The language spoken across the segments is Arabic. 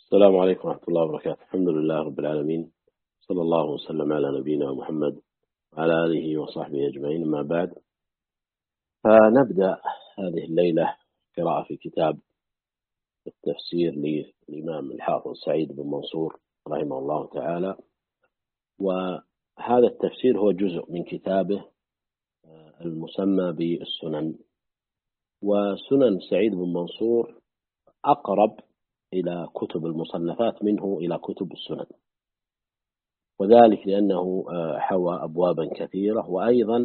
السلام عليكم ورحمة الله وبركاته. الحمد لله رب العالمين، صلى الله وسلم على نبينا محمد وعلى آله وصحبه أجمعين. ما بعد، فنبدأ هذه الليلة قراءة في كتاب التفسير للإمام الحافظ سعيد بن منصور رحمه الله تعالى. وهذا التفسير هو جزء من كتابه المسمى بالسنن. وسنن سعيد بن منصور أقرب إلى كتب المصنفات منه إلى كتب السنن، وذلك لأنه حوى أبوابا كثيرة، وأيضا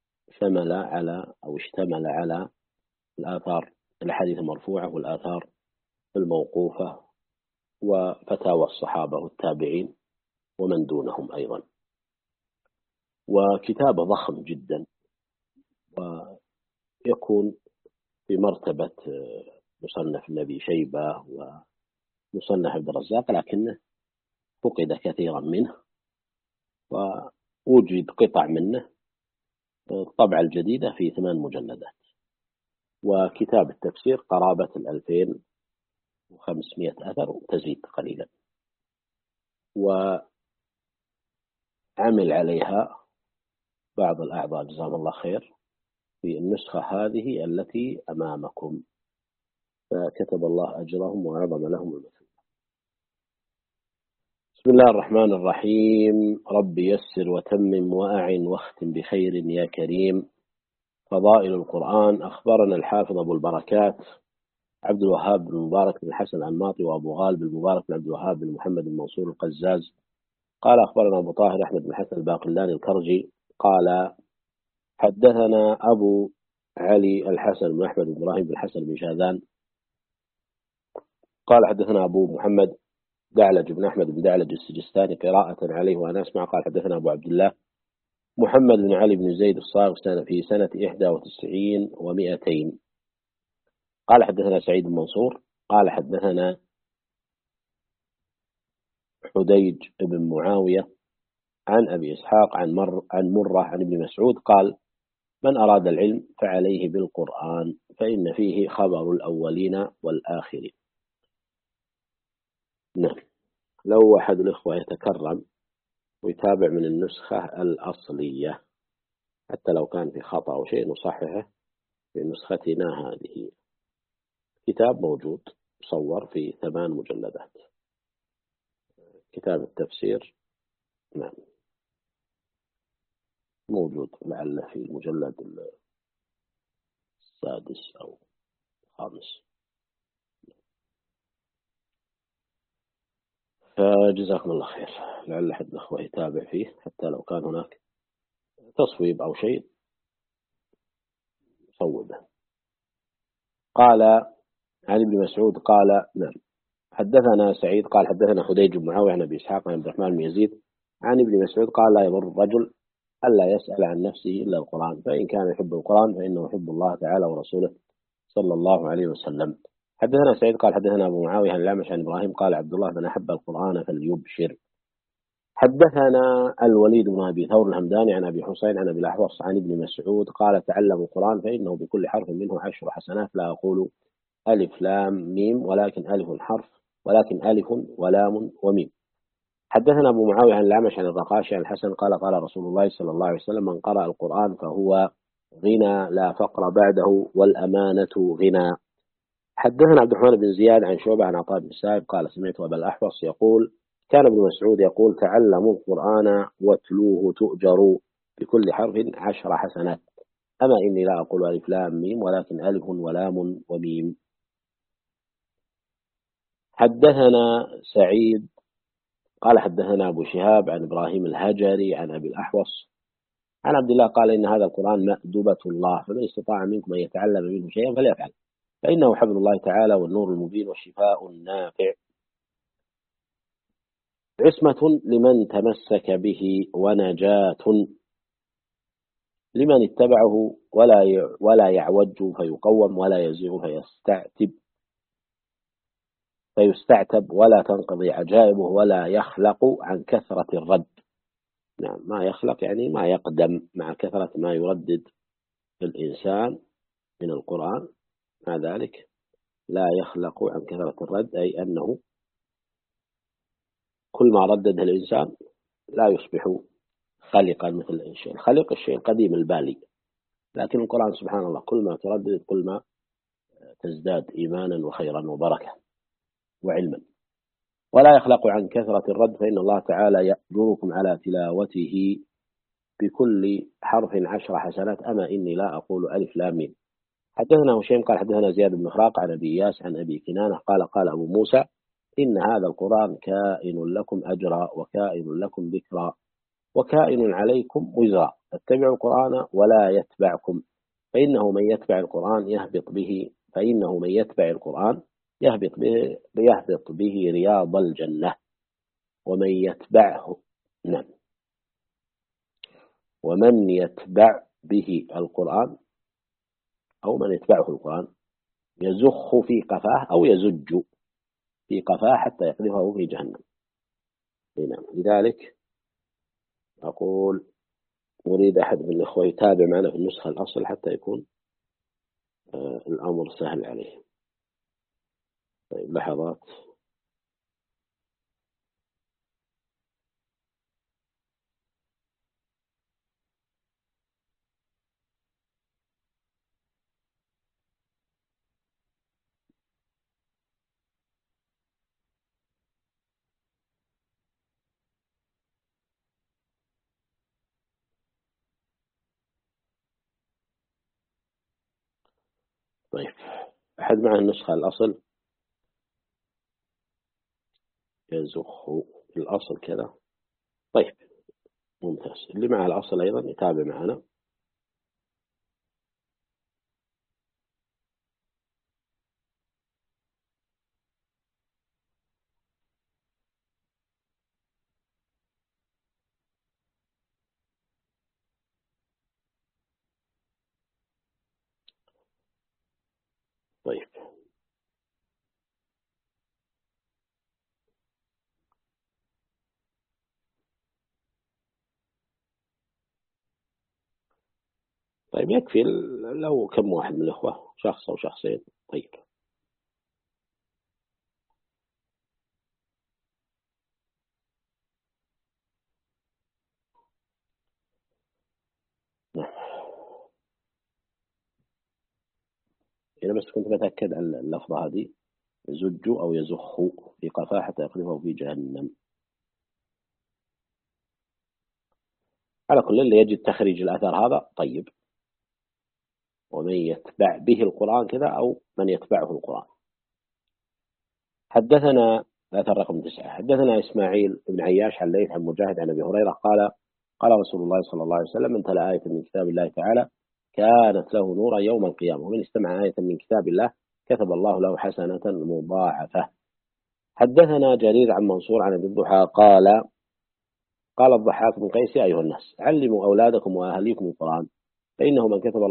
اشتمل على الآثار، الأحاديث المرفوعة والآثار الموقوفة وفتاوى الصحابة والتابعين ومن دونهم أيضا. وكتابه ضخم جدا، ويكون في مرتبة مصنف ابن أبي شيبة ومصنف عبد الرزاق، لكنه فقد كثيرا منه ووجد قطع منه الطبعة الجديدة في 8 مجلدات. وكتاب التفسير قرابة 2500 أثر تزيد قليلا، وعمل عليها بعض الأعضاء جزاهم الله خير في النسخة هذه التي أمامكم، فكتب الله أجرهم وعظم لهم المثوبة. بسم الله الرحمن الرحيم. رب يسر وتمم وأعن واختم بخير يا كريم. فضائل القرآن. أخبرنا الحافظ أبو البركات عبد الوهاب بن مبارك بن الحسن الأنماطي، وأبو غالب المبارك بن عبد الوهاب بن محمد بن منصور القزاز قال أخبرنا أبو طاهر أحمد بن حسن الباقلاني الكرجي قال حدثنا أبو علي الحسن بن أحمد بن إبراهيم بن حسن بن شاذان قال حدثنا أبو محمد دعلج بن أحمد بن دعلج السجستاني قراءة عليه وأنا أسمع قال حدثنا أبو عبد الله محمد بن علي بن زيد الصاغ في سنة 91 و200 قال حدثنا سعيد بن منصور قال حدثنا حديج بن معاوية عن أبي إسحاق عن مرة عن ابن مسعود قال من أراد العلم فعليه بالقرآن فإن فيه خبر الأولين والآخرين. نعم، لو أحد الإخوة يتكرم ويتابع من النسخة الأصلية حتى لو كان في خطأ أو شيء نصححه في نسختنا هذه. كتاب موجود مصور في 8 مجلدات، كتاب التفسير. نعم، موجود لعله في المجلد 6 أو 5. فجزاكم الله خير، لعل أحد الأخوة يتابع فيه حتى لو كان هناك تصويب أو شيء صوبه. قال عن ابن مسعود قال نعم حدثنا سعيد قال حدثنا حديج بن معاوية عن أبي إسحاق عن عبد الرحمن بن يزيد عن ابن مسعود قال لا يضر الرجل ألا يسأل عن نفسه إلا القرآن، فإن كان يحب القرآن فإنه يحب الله تعالى ورسوله صلى الله عليه وسلم. حدثنا سعيد قال حدثنا أبو معاوية عن الأعمش عن إبراهيم قال عبد الله من أحب القرآن فليبشر. حدثنا الوليد بن أبي ثور الهمداني عن أبي حسين عن أبي الأحوص عن ابن مسعود قال تعلموا القرآن فإنه بكل حرف منه 10 حسنات، لا أقول ألف لام ميم ولكن ألف حرف، ولكن ألف ولام وميم. حدثنا أبو معاوية عن الأعمش عن الرقاشي عن الحسن قال قال رسول الله صلى الله عليه وسلم من قرأ القرآن فهو غنى لا فقر بعده والأمانة غنى. حدثنا عبد الرحمن بن زياد عن شعبة عن عطاء بن السائب قال سمعت أبا الأحوص يقول كان ابن مسعود يقول تعلموا القرآن واتلوه تؤجروا بكل حرف 10 حسنات، أما إني لا أقول ألف لام ميم ولكن ألف ولام وميم. حدثنا سعيد قال حدثنا أبو شهاب عن إبراهيم الهجري عن أبي الأحوص عن عبد الله قال إن هذا القرآن مأدبة الله، فمن استطاع منكم أن يتعلم منه شيئا فليفعل، فإنه حبل الله تعالى والنور المبين والشفاء النافع، عصمة لمن تمسك به ونجاة لمن اتبعه ولا يعوج فيقوم ولا يزيغ فيستعتب ولا تنقضي عجائبه ولا يخلق عن كثرة الرد. نعم، ما يخلق يعني ما يقدم مع كثرة ما يردد الإنسان من القرآن، مع ذلك لا يخلق عن كثرة الرد، أي أنه كل ما ردده الإنسان لا يصبح خلقا مثل الشيء الخلق، الشيء القديم البالي. لكن القرآن سبحان الله كل ما تردد كل ما تزداد إيمانا وخيرا وبركة وعلما. ولا يخلق عن كثرة الرد، فإن الله تعالى يأجركم على تلاوته بكل حرف 10 حسنات، أما إني لا أقول ألف لام ميم. حدثنا هشيم قال حدثنا زياد بن خراق عن أبي إياس عن أبي كنانة قال قال أبو موسى إن هذا القرآن كائن لكم أجرا وكائن لكم ذكرا وكائن عليكم وزرا، فاتبعوا القرآن ولا يتبعكم، فإنه من يتبع القرآن يهبط به رياض الجنة، ومن يتبعه نعم ومن يتبع به القرآن أو من يتبعه القرآن يزخ في قفاه أو يزج في قفاه حتى يقذفه في جهنم. نعم. لذلك أقول أريد أحد من الإخوة يتابع معنا في النسخة الأصل حتى يكون الأمر سهل عليه. طيب لحظات. طيب أحد معه النسخة الأصل يزخ الأصل كذا. طيب ممتاز. اللي معه الأصل أيضا يتابع معنا. طيب طيب يكفي لو كم واحد من الإخوة شخص أو شخصين. طيب نعم. أنا بس كنت بتأكد عن اللفظة هذه يزج أو يزخ في قفاه حتى يقذفه في جهنم. على كل اللي يجد تخريج الأثر هذا طيب. ومن يتبع به القرآن كذا أو من يتبعه القرآن. حدثنا الأثر رقم 9. حدثنا إسماعيل بن عياش عن ليث عن مجاهد عن أبي هريرة قال قال رسول الله صلى الله عليه وسلم من تلا آية من كتاب الله تعالى كانت له نورا يوم القيامة، ومن استمع آية من كتاب الله كتب الله له حسنة مضاعفة. حدثنا جرير عن منصور عن ابي الضحى قال قال الضحاك بن قيس يا أيها الناس علموا أولادكم وأهليكم القرآن، فإنه من كتب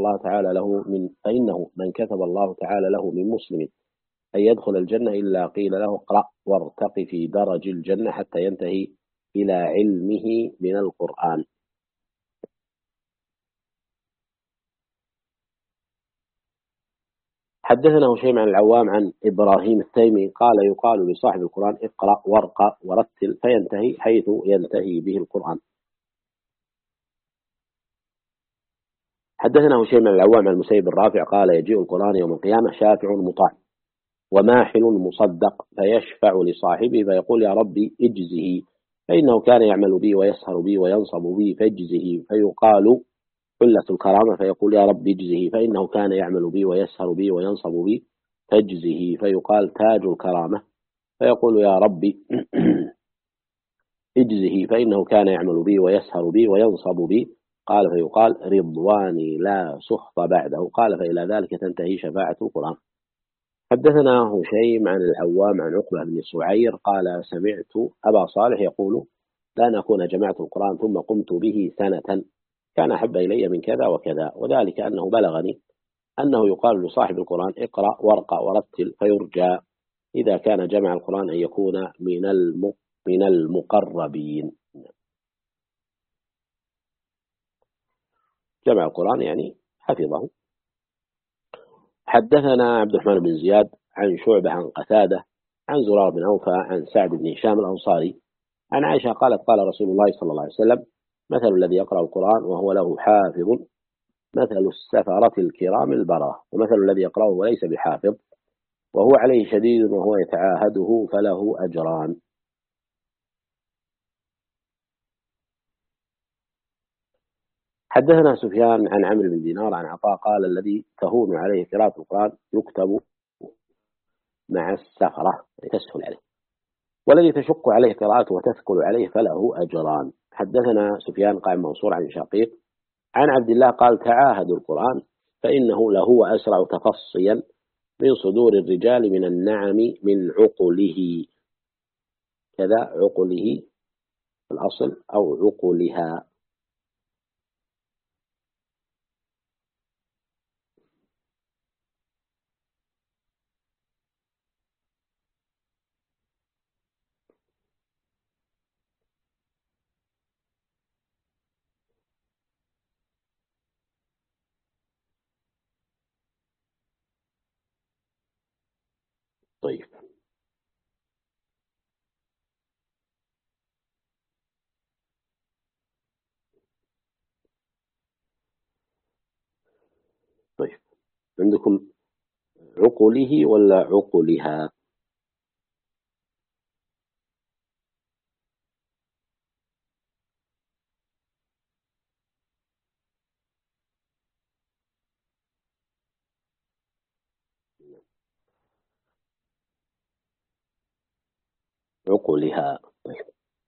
الله تعالى له من مسلم أن يدخل الجنة إلا قيل له اقرأ وارتق في درج الجنة حتى ينتهي إلى علمه من القرآن. حدثنا هشيم عن العوام عن إبراهيم التيمي قال يقال لصاحب القرآن اقرأ وارقى ورتل فينتهي حيث ينتهي به القرآن. حدثنا هشيم عن العوام عن المسيب الرافع قال يجيء القرآن يوم القيامة شافع مطاع وماحل مصدق، فيشفع لصاحبه فيقول يا ربي اجزه، فإنه كان يعمل بي ويسهر بي وينصب بي فاجزه، فيقال حلة الكرامة فيقول يا رب اجزه، فإنه كان يعمل بي ويسهر بي وينصب بي فاجزه، فيقال تاج الكرامة فيقول يا رب اجزه، فإنه كان يعمل بي ويسهر بي وينصب بي، قال فيقال رضواني لا سخط بعده، قال فإلى ذلك تنتهي شفاعة القرآن. حدثنا هشيم عن العوام عن عقبة بن سعير قال سمعت أبا صالح يقول لأن أكون جمعت القرآن ثم قمت به سنة كان أحب إلي من كذا وكذا، وذلك أنه بلغني أنه يقال لصاحب القرآن اقرأ وارقى ورتل، فيرجى إذا كان جمع القرآن أن يكون من المقربين. جمع القرآن يعني حفظه. حدثنا عبد الرحمن بن زياد عن شعبة عن قتادة عن زرار بن أوفى عن سعد بن هشام الأنصاري عن عائشة قالت قال رسول الله صلى الله عليه وسلم مثل الذي يقرأ القرآن وهو له حافظ مثل السفرة الكرام البررة، ومثل الذي يقرأه وليس بحافظ وهو عليه شديد وهو يتعاهده فله أجران. حدثنا سفيان عن عمرو بن دينار عن عطاء قال الذي تهون عليه قراءة القرآن يكتب مع السفرة تسهل عليه، والذي تشق عليه قراءته وتثقل عليه فله أجران. حدثنا سفيان قال منصور عن شقيق عن عبد الله قال تعاهدوا القرآن فإنه لهو أسرع تفصيا من صدور الرجال من النعم من عقله، كذا عقله الأصل أو عقلها. طيب طيب عندكم عقله ولا عقلها؟ عقلها. طيب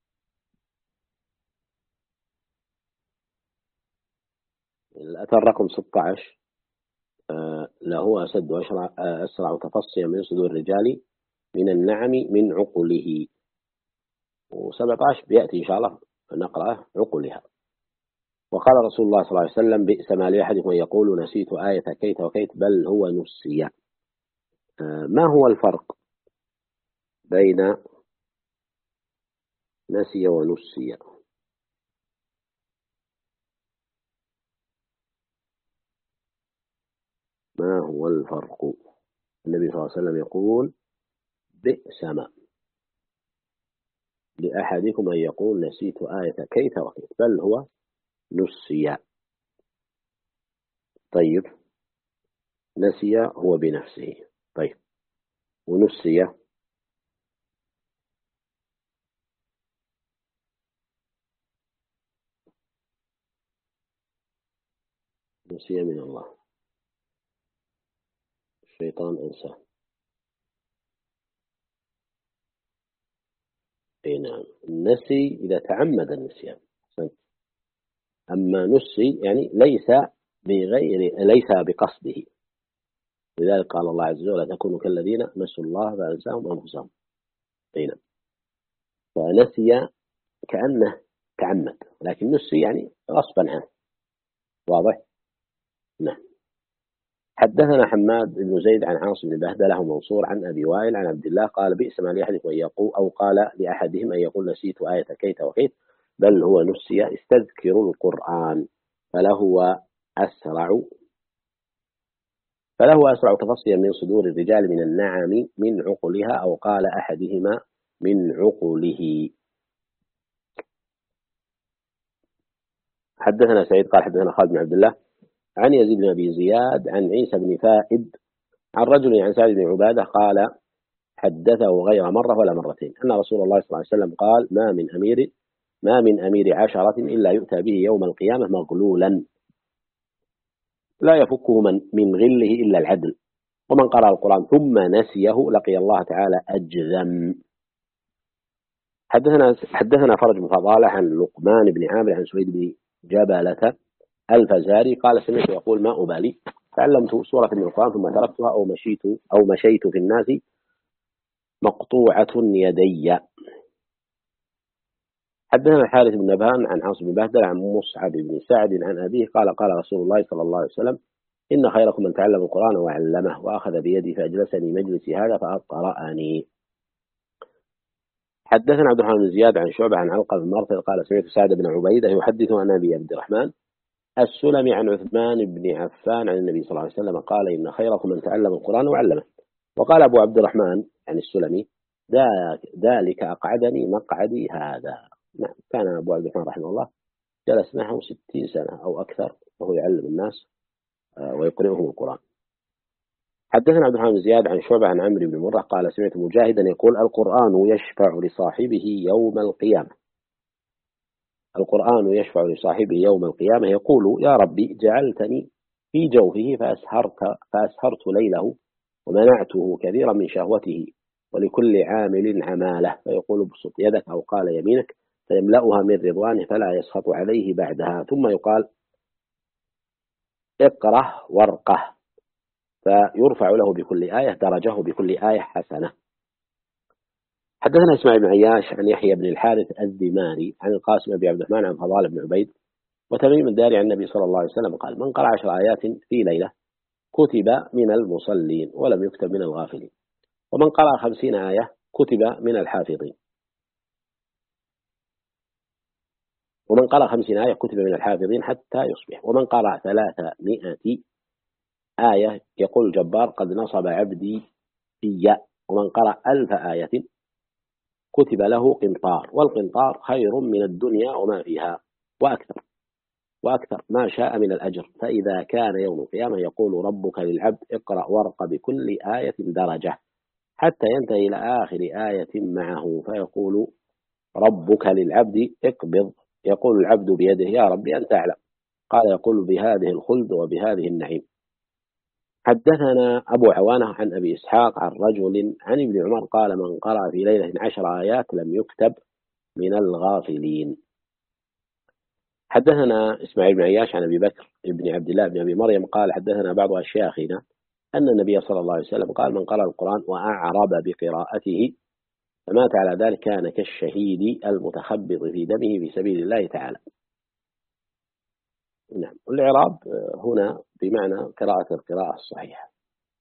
الأثر رقم 16 لهو أسد أسرع تفصيا من صدور الرجال من النعم من عقله، و17 بيأتي إن شاء الله نقرأه عقلها. وقال رسول الله صلى الله عليه وسلم بئس ما لأحدكم يقول نسيت آية كيت وكيت بل هو نسي. ما هو الفرق بين نسي ونسي؟ ما هو الفرق؟ النبي صلى الله عليه وسلم يقول بئس ما لأحدكم أن يقول نسيت آية كيت وكيت بل هو نسي. طيب نسي هو بنفسه، طيب ونسي نسي من الله، الشيطان أنساه. أي نعم، النسي إذا تعمد النسيان، أما نسي يعني ليس بقصده. لذلك قال الله عز وجل لا تكونوا كالذين نسوا الله فأنساهم أنفسهم. أي نعم، فنسي كأنه تعمد، لكن نسي يعني غصبا عنه. واضح؟ نعم. حدثنا حماد بن زيد عن عاصم بن بهدلة ومنصور عن أبي وائل عن عبد الله قال بئس ما لأحدكم أن يقول أو قال لأحدهم أن يقول نسيت آية كيت وكيت بل هو نسي استذكروا القرآن أسرع فله أسرع تفصيا من صدور الرجال من النعم من عقلها أو قال أحدهما من عقله. حدثنا سعيد قال حدثنا خالد بن عبد الله عن يزيد بن أبي زياد عن عيسى بن فائد عن رجل عن سعد بن عبادة قال حدثه غير مرة ولا مرتين أن رسول الله صلى الله عليه وسلم قال ما من أمير عشرة إلا يؤتى به يوم القيامة مغلولا لا يفكه من غله إلا العدل، ومن قرأ القرآن ثم نسيه لقي الله تعالى أجذم. حدثنا فرج بن فضالة عن لقمان بن عامر عن سويد بن جبلة الفزاري قال سمعت يقول ما أبالي تعلمت سورة من القرآن ثم تركتها أو مشيت في الناس مقطوعة يدي. حدثنا الحارث بن نبهان عن عاصم بن بهدل عن مصعب بن سعد عن أبيه قال قال رسول الله صلى الله عليه وسلم إن خيركم من تعلم القرآن وعلمه وأخذ بيدي فأجلسني مجلسي هذا فأقرأني. حدثنا عبد الرحمن بن زياد عن شعبة عن علقة بن مرثد قال سمعت سعد بن عبيدة يحدث عن أبي عبد الرحمن السلمي عن عثمان بن عفان عن النبي صلى الله عليه وسلم قال إن خيركم من تعلم القرآن وعلمه. وقال أبو عبد الرحمن عن السلمي ذلك أقعدني مقعدي هذا. نعم، كان أبو عبد الرحمن رحمه الله جلس معه 60 سنة أو أكثر وهو يعلم الناس ويقرئهم القرآن. حدثنا عبد الرحمن بن زياد عن شعبة عن عمرو بن مرة قال سمعت مجاهدا يقول القرآن يشفع لصاحبه يوم القيامة. القرآن يشفع لصاحبه يوم القيامة يقول يا ربي جعلتني في جوفه فأسهرت ليله ومنعته كثيرا من شهوته ولكل عامل عمالة، فيقول ابسط يدك أو قال يمينك فيملأها من رضوانه فلا يسخط عليه بعدها، ثم يقال اقرأ وارقه فيرفع له بكل آية درجه بكل آية حسنة. حدثنا إسماعيل بن عياش عن يحيى بن الحارث الذماري عن القاسم بن عبد الرحمن عن فضال بن عبيد وتميم الداري عن النبي صلى الله عليه وسلم قال من قرأ 10 آيات في ليلة كتب من المصلين ولم يكتب من الغافلين، ومن قرأ 50 آية كتب من الحافظين، ومن قرأ 50 آية كتب من الحافظين حتى يصبح، ومن قرأ 300 آية يقول الجبار قد نصب عبدي في، ومن قرأ 1000 آية كتب له قنطار، والقنطار خير من الدنيا وما فيها وأكثر ما شاء من الأجر. فإذا كان يوم القيامة يقول ربك للعبد اقرأ وارق بكل آية درجة حتى ينتهي إلى آخر آية معه، فيقول ربك للعبد اقبض، يقول العبد بيده يا ربي أنت أعلم، قال يقول بهذه الخلد وبهذه النعيم. حدثنا أبو عوانة عن أبي إسحاق عن رجل عن ابن عمر قال من قرأ في ليلة 10 آيات لم يكتب من الغافلين. حدثنا إسماعيل بن عياش عن أبي بكر بن عبد الله بن أبي مريم قال حدثنا بعض أشياخنا أن النبي صلى الله عليه وسلم قال من قرأ القرآن وأعرب بقراءته فمات على ذلك كان كالشهيد المتخبط في دمه في سبيل الله تعالى. نعم، الإعراب هنا بمعنى قراءة القراءة الصحيحة.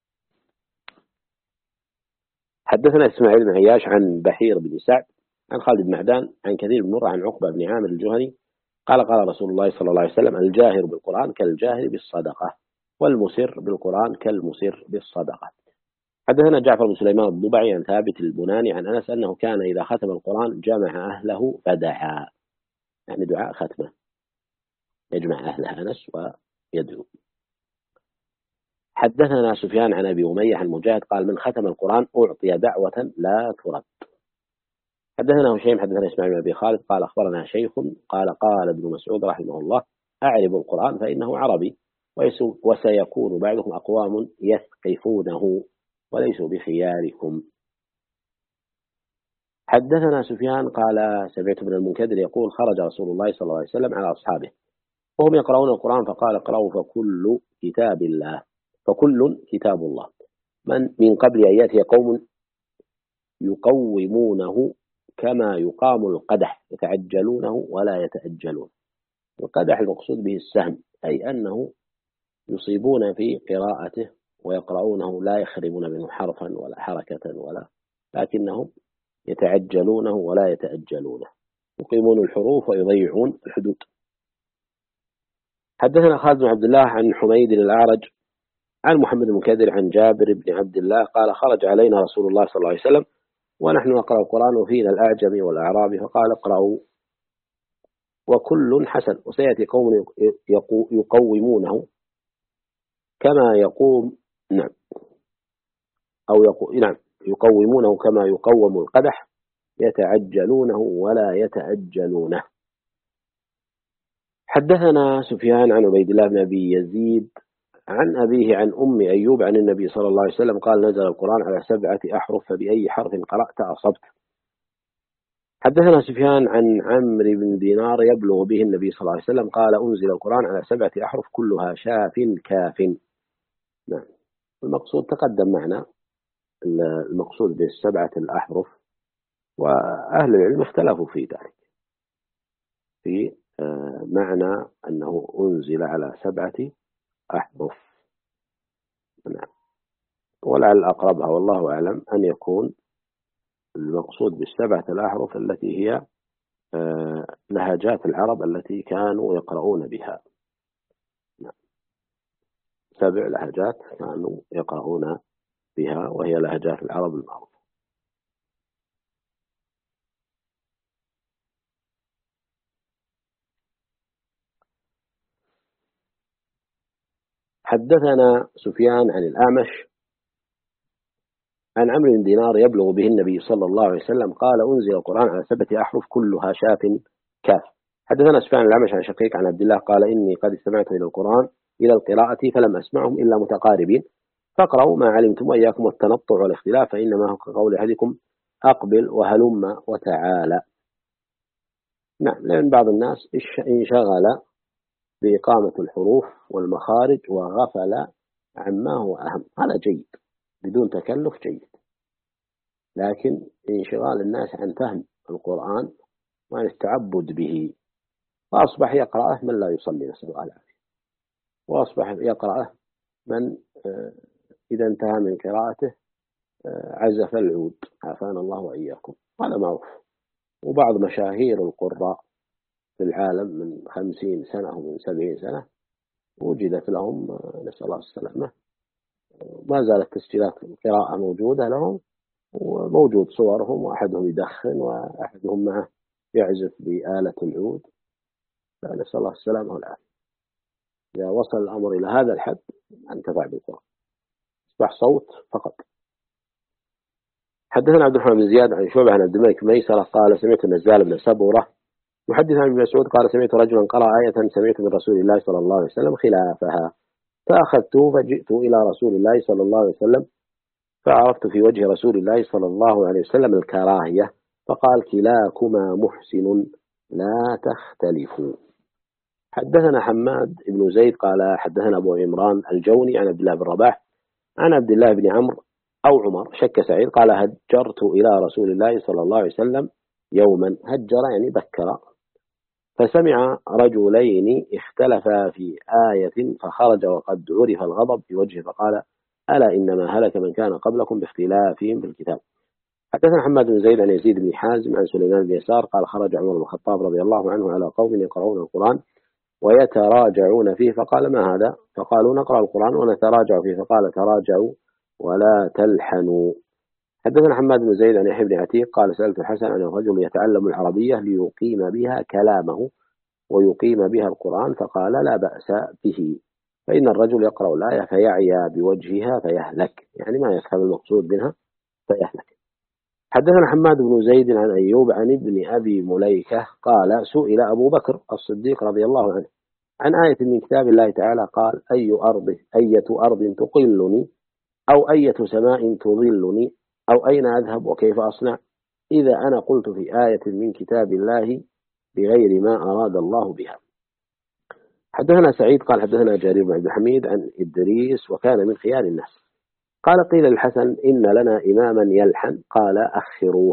حدثنا إسماعيل بن عياش عن بحير بن سعد عن خالد بن معدان عن كثير بن مرة عن عقبة بن عامر الجهني قال قال رسول الله صلى الله عليه وسلم الجاهر بالقرآن كالجاهر بالصدقة والمسر بالقرآن كالمسر بالصدقة. حدثنا جعفر بن سليمان الضبعي عن ثابت البناني عن أنس أنه كان إذا ختم القرآن جمع أهله فدعا، يعني دعاء ختمه يجمع أهله أنس ويدعو. حدثنا سفيان عن أبي أمية عن مجاهد قال من ختم القرآن أعطي دعوة لا ترد. حدثنا هشيم حدثنا إسماعيل بن أبي خالد قال أخبرنا شيخ قال قال ابن مسعود رحمه الله أعرب القرآن فإنه عربي وسيكون بعضهم أقوام يثقفونه وليسوا بخياركم. حدثنا سفيان قال سمعت ابن المنكدر يقول خرج رسول الله صلى الله عليه وسلم على أصحابه وهم يقرؤون القرآن فقال اقرأوا فكل كتاب الله من قبل أن يأتي قوم يقومونه كما يقام القدح يتعجلونه ولا يتأجلون. القدح المقصود به السهم، أي أنه يصيبون في قراءته ويقرؤونه لا يخربون منه حرفا ولا حركة لكنهم يتعجلونه ولا يتأجلونه، يقيمون الحروف ويضيعون الحدود. حدثنا خالد بن عبد الله عن حميد الأعرج عن محمد بن كدر عن جابر بن عبد الله قال خرج علينا رسول الله صلى الله عليه وسلم ونحن نقرأ القرآن وفينا الأعجمي والأعرابي فقال اقرأوا وكل حسن وسيأتي قوم يقومونه كما يقوم يقومونه كما يقوم القدح يتعجلونه ولا يتأجلونه. حدثنا سفيان عن عبيد الله بن أبي يزيد عن أبيه عن أم أيوب عن النبي صلى الله عليه وسلم قال نزل القرآن على 7 أحرف فبأي حرف قرأت أصبت. حدثنا سفيان عن عمرو بن دينار يبلغ به النبي صلى الله عليه وسلم قال أنزل القرآن على 7 أحرف كلها شاف كاف. نعم، المقصود تقدم معنا المقصود ب7 الأحرف، وأهل العلم اختلفوا في ذلك في معنى أنه أنزل على 7 أحرف. نعم، ولعل أقربها والله أعلم أن يكون المقصود ب7 الأحرف التي هي لهجات العرب التي كانوا يقرؤون بها. 7 لهجات كانوا يقرؤون بها وهي لهجات العرب المعروفة. حدثنا سفيان عن الأعمش عن عمرو بن دينار يبلغ به النبي صلى الله عليه وسلم قال أنزل القرآن على 7 أحرف كلها شاف كاف. حدثنا سفيان الأعمش عن شقيق عن عبد الله قال إني قد استمعت إلى القرآن إلى القراءة فلم أسمعهم إلا متقاربين فاقرأوا ما علمتم وإياكم والتنطع والاختلاف فإنما هو كقول أحدكم أقبل وهلم وتعالى. نعم، لأن بعض الناس انشغل بإقامة الحروف والمخارج وغفل عما هو أهم. هذا جيد بدون تكلف جيد، لكن انشغال الناس عن فهم القرآن وعن التعبد به، وأصبح يقرأه من لا يصلي نسأل الله العافية، وأصبح يقرأه من إذا انتهى من قراءته عزف العود عافانا الله وإياكم، هذا معروف. وبعض مشاهير القراء في العالم من 50 سنة ومن 70 سنة وجدت لهم نسأل الله السلامة، ما زالت تسجيلات القراءة موجودة لهم وموجود صورهم، وأحدهم يدخن وأحدهم معه يعزف بآلة العود، نسأل الله السلامة والعافية. إذا وصل الأمر إلى هذا الحد انتفع بالقرآن، أصبح صوت فقط. حدثنا عبد الرحمن بن زياد عن شعبة عن عبد الملك ميسرة قال سمعت النزال بن سبورة يحدث عن ابن مسعود قال سمعت رجلا قرأ آية سمعت من رسول الله صلى الله عليه وسلم خلافها فأخذته فجئت إلى رسول الله صلى الله عليه وسلم فعرفت في وجه رسول الله صلى الله عليه وسلم الكراهية فقال كلاكما محسن لا تختلفوا. حدثنا حماد بن زيد قال حدثنا أبو عمران الجوني عن عبد الله بن رباح عن عبد الله بن عمرو أو عمر شك سعيد قال هجرت إلى رسول الله صلى الله عليه وسلم يوما، هجر يعني بكر، فسمع رجلين اختلفا في آية فخرج وقد عرف الغضب في وجهه فقال ألا إنما هلك من كان قبلكم باختلافهم في الكتاب. حدثنا حماد بن زيد عن يزيد بن حازم عن سليمان بن يسار قال خرج عمر بن الخطاب رضي الله عنه على قوم يقرؤون القرآن ويتراجعون فيه فقال ما هذا؟ فقالوا نقرأ القرآن ونتراجع فيه فقال تراجعوا ولا تلحنوا. حدثنا حماد بن زيد عن يحيى بن عتيق قال سألت الحسن عن الرجل يتعلم العربية ليقيم بها كلامه ويقيم بها القرآن فقال لا بأس به، فإن الرجل يقرأ الآية فيعيا بوجهها فيهلك، يعني ما يفهم المقصود منها فيهلك. حدثنا حماد بن زيد عن أيوب عن ابن أبي مليكة قال سئل أبو بكر الصديق رضي الله عنه عن آية من كتاب الله تعالى قال أية أرض تقلني أو أية سماء تظلني أو أين أذهب وكيف أصنع إذا أنا قلت في آية من كتاب الله بغير ما أراد الله بها. حدثنا سعيد قال حدثنا جرير بن عبد الحميد عن إدريس وكان من خيار الناس قال قيل للحسن إن لنا إماما يلحن قال أخروه.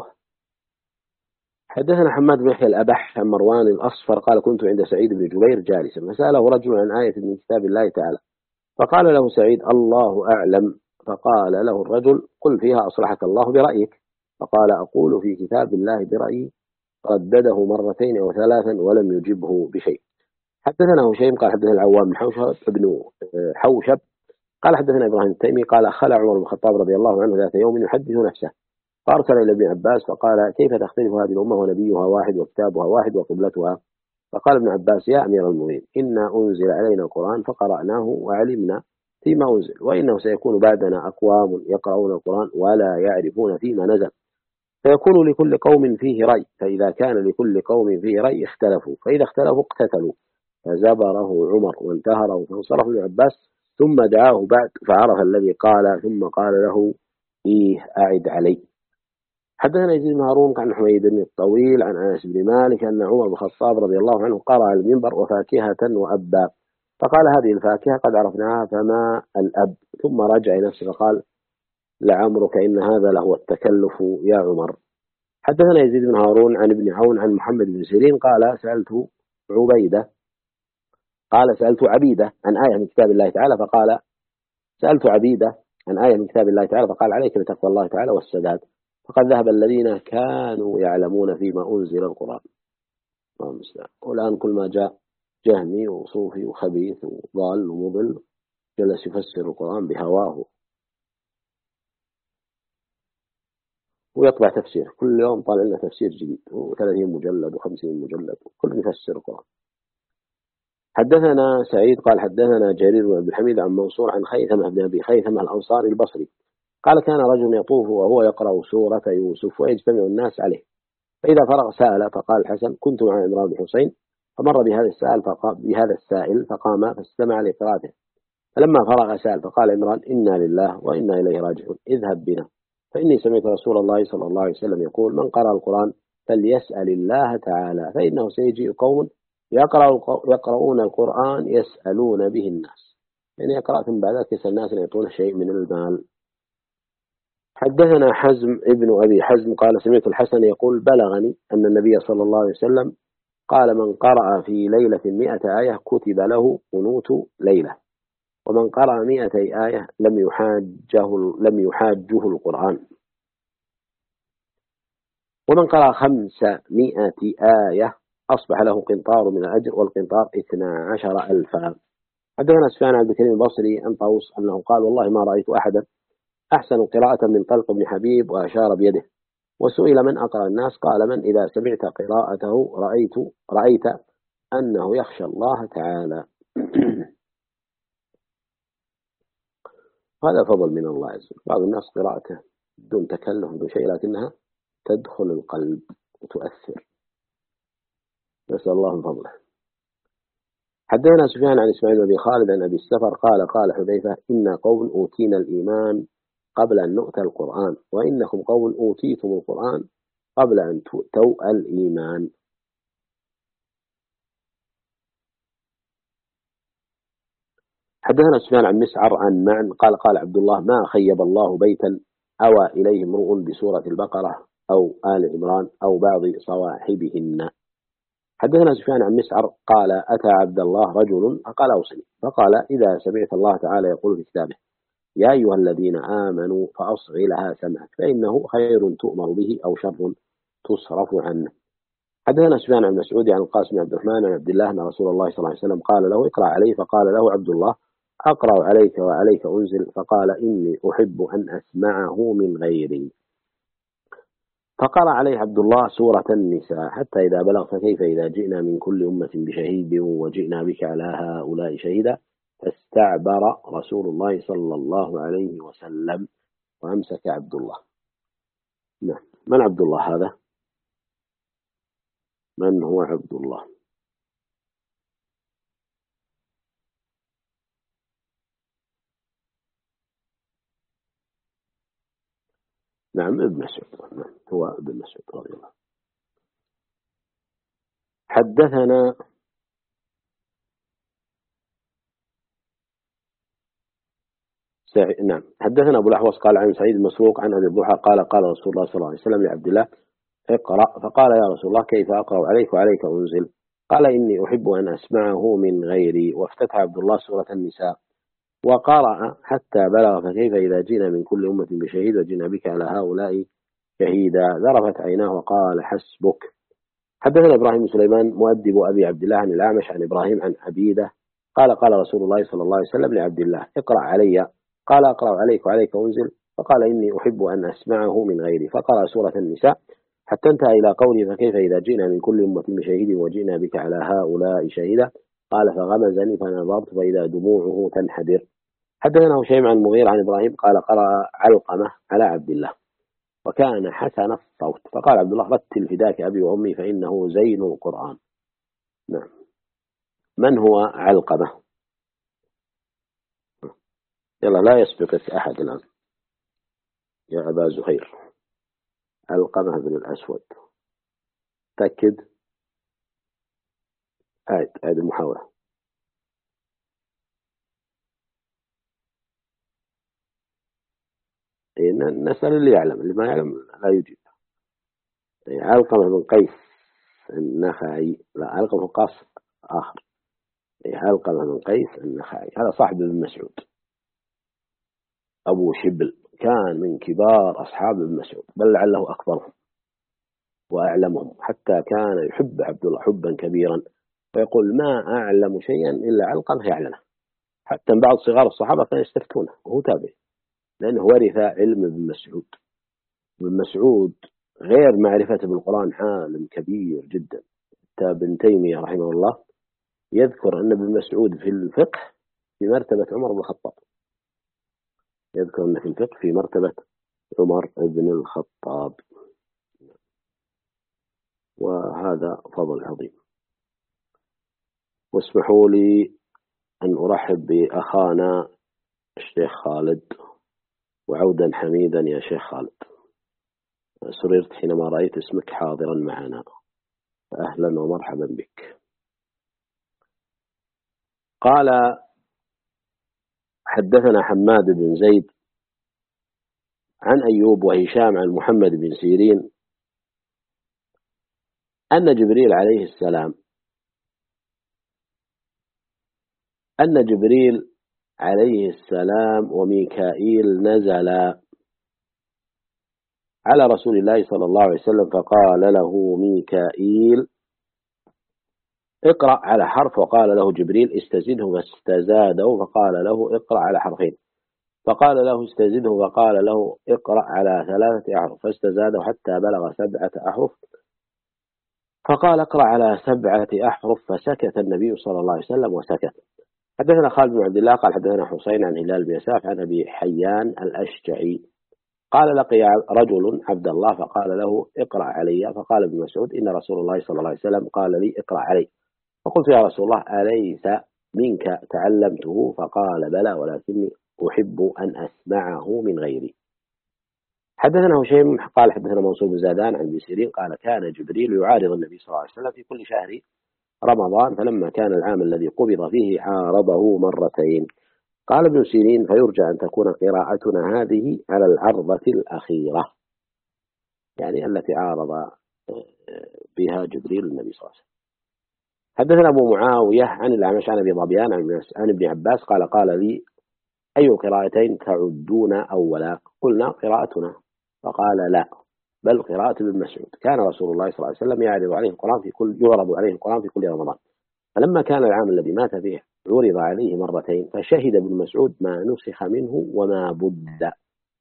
حدثنا حماد بن يحيى الأبح عن مروان الأصفر قال كنت عند سعيد بن جبير جالسا فسأله رجل عن آية من كتاب الله تعالى فقال له سعيد الله أعلم، فقال له الرجل قل فيها أصلحك الله برأيك، فقال أقول في كتاب الله برأيي، ردده مرتين أو ثلاثا ولم يجبه بشيء. حدثنا هشيم قال حدثنا العوام بن حوشب قال حدثنا إبراهيم التيمي قال خلع عمر بن الخطاب رضي الله عنه ذات يوم يحدث نفسه فأرسل إلى ابن عباس فقال كيف تختلف هذه الأمة ونبيها واحد وكتابها واحد وقبلتها؟ فقال ابن عباس يا أمير المؤمنين إنا أنزل علينا القرآن فقرأناه وعلمنا فيما أنزل وإنه سيكون بعدنا أقوام يقرؤون القرآن ولا يعرفون فيما نزل فيكون لكل قوم فيه رأي، فإذا كان لكل قوم فيه رأي اختلفوا، فإذا اختلفوا اقتتلوا، فزبره عمر وانتهره فانصرف ابن عباس ثم دعاه بعد فعرف الذي قال ثم قال له أعد علي. حدثنا يزيد بن هارون عن حميد بن الطويل عن أنس بن مالك أن عمر بن الخطاب رضي الله عنه قرأ على المنبر وفاكهة وأبا فقال هذه الفاكهة قد عرفناها فما الأب، ثم رجع إلى نفسه فقال لعمرك إن هذا لهو التكلف يا عمر. حدثنا يزيد بن هارون عن ابن عون عن محمد بن سيرين قال سألت عبيدة عن آية من كتاب الله تعالى فقال فقال عليك بتقوى الله تعالى والسداد، فقد ذهب الذين كانوا يعلمون فيما أنزل القرآن. والآن كل ما جاء جهمي وصوفي وخبيث وضال ومضل جلس يفسر القرآن بهواه ويطبع تفسير كل يوم طالع لنا تفسير جديد و30 مجلد و50 مجلد كل يفسر القرآن. حدثنا سعيد قال حدثنا جرير بن عبد الحميد عن منصور عن خيثمة بن أبي خيثمة الأنصاري البصري قال كان رجل يطوف وهو يقرأ سورة يوسف ويجتمع الناس عليه، فإذا فرغ سأل، فقال الحسن كنت مع عمران بن حسين فمر بهذا السائل فقام فاستمع لقراءته، فلما فرغ سأل فقال عمران إنا لله وإنا إليه راجعون اذهب بنا، فإني سمعت رسول الله صلى الله عليه وسلم يقول من قرأ القرآن فليسأل الله تعالى فإنه سيجيء قوم يقرؤون القرآن يسألون به الناس، يعني يقرأ ثم بعد ذلك يسأل الناس أن يعطونه شيء من المال. حدثنا حزم ابن أبي حزم قال سمعت الحسن يقول بلغني أن النبي صلى الله عليه وسلم قال من قرأ في ليلة 100 آية كتب له قنوت ليلة، ومن قرأ 200 آية لم يحاجه القرآن، ومن قرأ 500 آية أصبح له قنطار من الأجر، والقنطار 12,000. حدثنا سفيان عبد الكريم البصري عن طاووس أنه قال والله ما رأيت أحدا أحسن قراءة من طلق بن حبيب، وأشار بيده. وسئل من أقرأ الناس قال من إذا سمعت قراءته رأيت أنه يخشى الله تعالى. هذا فضل من الله عز وجل. بعض الناس قراءته بدون تكلف بدون شيء لكنها تدخل القلب وتؤثر، نسأل الله من فضله. حدثنا سفيان عن إسماعيل بن خالد عن أبي السفر قال حذيفة إن قوم أوتينا الإيمان قبل أن نؤتى القرآن، وإنكم قوم أوتيتم القرآن قبل أن تؤتوا الإيمان. حدثنا سفيان عن مسعر عن معن قال عبد الله ما خيب الله بيتا أوى إليه امرؤ بسورة البقرة أو آل عمران أو بعض صواحبهن. حدثنا سفيان عن مسعر قال أتى عبد الله رجل فقال أوصني، فقال إذا سمعت الله تعالى يقول في كتابه يا أيها الذين آمنوا فأصغ لها سمعك فإنه خير تؤمر به أو شر تصرف عنه. حدثنا سفيان عن مسعود عن القاسم بن عبد الرحمن عن عبد الله أن رسول الله صلى الله عليه وسلم قال له اقرأ عليه، فقال له عبد الله أقرأ عليك وعليك أنزل، فقال إني أحب أن أسمعه من غيري، فقرأ عليه عبد الله سورة النساء حتى إذا بلغ فكيف إذا جئنا من كل أمة بشهيد وجئنا بك على هؤلاء شهيدا، فاستعبر رسول الله صلى الله عليه وسلم وأمسك عبد الله. نعم. من عبد الله هذا؟ من هو عبد الله؟ نعم ابن مسعود. نعم هو ابن مسعود رضي الله. حدثنا نعم حدثنا أبو الأحوص قال عن سعيد المسروق عن أبي الضحى قال رسول الله صلى الله عليه وسلم لعبد الله اقرأ، فقال يا رسول الله كيف أقرأ عليك وعليك أنزل؟ قال إني أحب أن أسمعه من غيري، وافتتح عبد الله سورة النساء وقرأ حتى بلغ فكيف إذا جئنا من كل أمة بشهيد وجئنا بك على هؤلاء شهيدا، ذرفت عيناه وقال حسبك. حدثنا إبراهيم بن سليمان مؤدب أبي عبد الله عن الأعمش عن إبراهيم عن عبيدة قال رسول الله صلى الله عليه وسلم لعبد الله اقرأ علي، قال أقرأ عليك وعليك أنزل، فقال إني أحب أن أسمعه من غيري، فقرأ سورة النساء حتى انتهى إلى قوله فكيف إذا جئنا من كل أمة بشهيد وجئنا بك على هؤلاء شهيدا، قال فغمزني فنظرت فإذا دموعه تنحدر. حدثنا هشيم عن المغيرة عن إبراهيم قال قرأ علقمة على عبد الله وكان حسن الصوت، فقال عبد الله رتل فداك أبي وأمي فإنه زين القرآن. نعم. من هو علقمة؟ يلا لا يسبقك أحد الآن يا أبا زهير. علقمة بن الأسود. تأكد. عيد المحاولة. نسأل اللي يعلم، اللي ما يعلم لا يجيب. علقمة بن قيس النخعي، لا علقمة قاص آخر. علقمة بن قيس النخعي هذا صاحب ابن مسعود أبو شبل، كان من كبار أصحاب ابن مسعود بل لعله أكبرهم وأعلمهم، حتى كان يحب عبد الله حبا كبيرا ويقول ما أعلم شيئا إلا علقمة يعلمه، حتى بعض صغار الصحابة كانوا يستفتونه وهو تابع لأنه ورث علم ابن مسعود. ابن مسعود غير معرفة بالقرآن عالم كبير جدا. ابن تيمية رحمه الله يذكر أن ابن مسعود في الفقه في مرتبة عمر بن الخطاب، يذكر أن في الفقه في مرتبة عمر بن الخطاب، وهذا فضل عظيم. واسمحوا لي أن أرحب بأخانا الشيخ خالد، وعودا حميدا يا شيخ خالد، سررت حينما رأيت اسمك حاضرا معنا، أهلا ومرحبا بك. قال حدثنا حماد بن زيد عن أيوب وهشام عن محمد بن سيرين أن جبريل عليه السلام وميكائيل نزلا على رسول الله صلى الله عليه وسلم، فقال له ميكائيل اقرأ على حرف، وقال له جبريل استزده فاستزاده، فقال له اقرأ على حرفين، فقال له استزده فقال له اقرأ على 3 أحرف، فاستزاده حتى بلغ 7 أحرف، فقال اقرأ على 7 أحرف، فسكت النبي صلى الله عليه وسلم وسكت. حدثنا خالد بن عبد الله قال حدثنا حسين عن هلال بن يساف عن أبي حيان الأشجعي قال لقي رجل عبد الله فقال له اقرأ علي، فقال ابن مسعود إن رسول الله صلى الله عليه وسلم قال لي اقرأ علي، فقلت يا رسول الله أليس منك تعلمته؟ فقال بلى، ولكني أحب أن أسمعه من غيري. حدثنا هشيم قال حدثنا منصور بن زادان عن ابن سيرين قال كان جبريل يعارض النبي صلى الله عليه وسلم في كل شهر رمضان، فلما كان العام الذي قبض فيه عارضه مرتين. قال ابن سيرين فيرجى أن تكون قراءتنا هذه على العرضة الأخيرة، يعني التي عارض بها جبريل النبي صلى الله عليه وسلم. حدثنا أبو معاوية عن الأعمش عن أبي ظبيان عن ابن عباس قال لي أي قراءتين تعدون أولا؟ قلنا قراءتنا، فقال لا، بل قراءة ابن مسعود، كان رسول الله صلى الله عليه وسلم يعرض عليه القرآن في كل رمضان، فلما كان العام الذي مات فيه عرض عليه مرتين، فشهد ابن مسعود ما نسخ منه وما بد.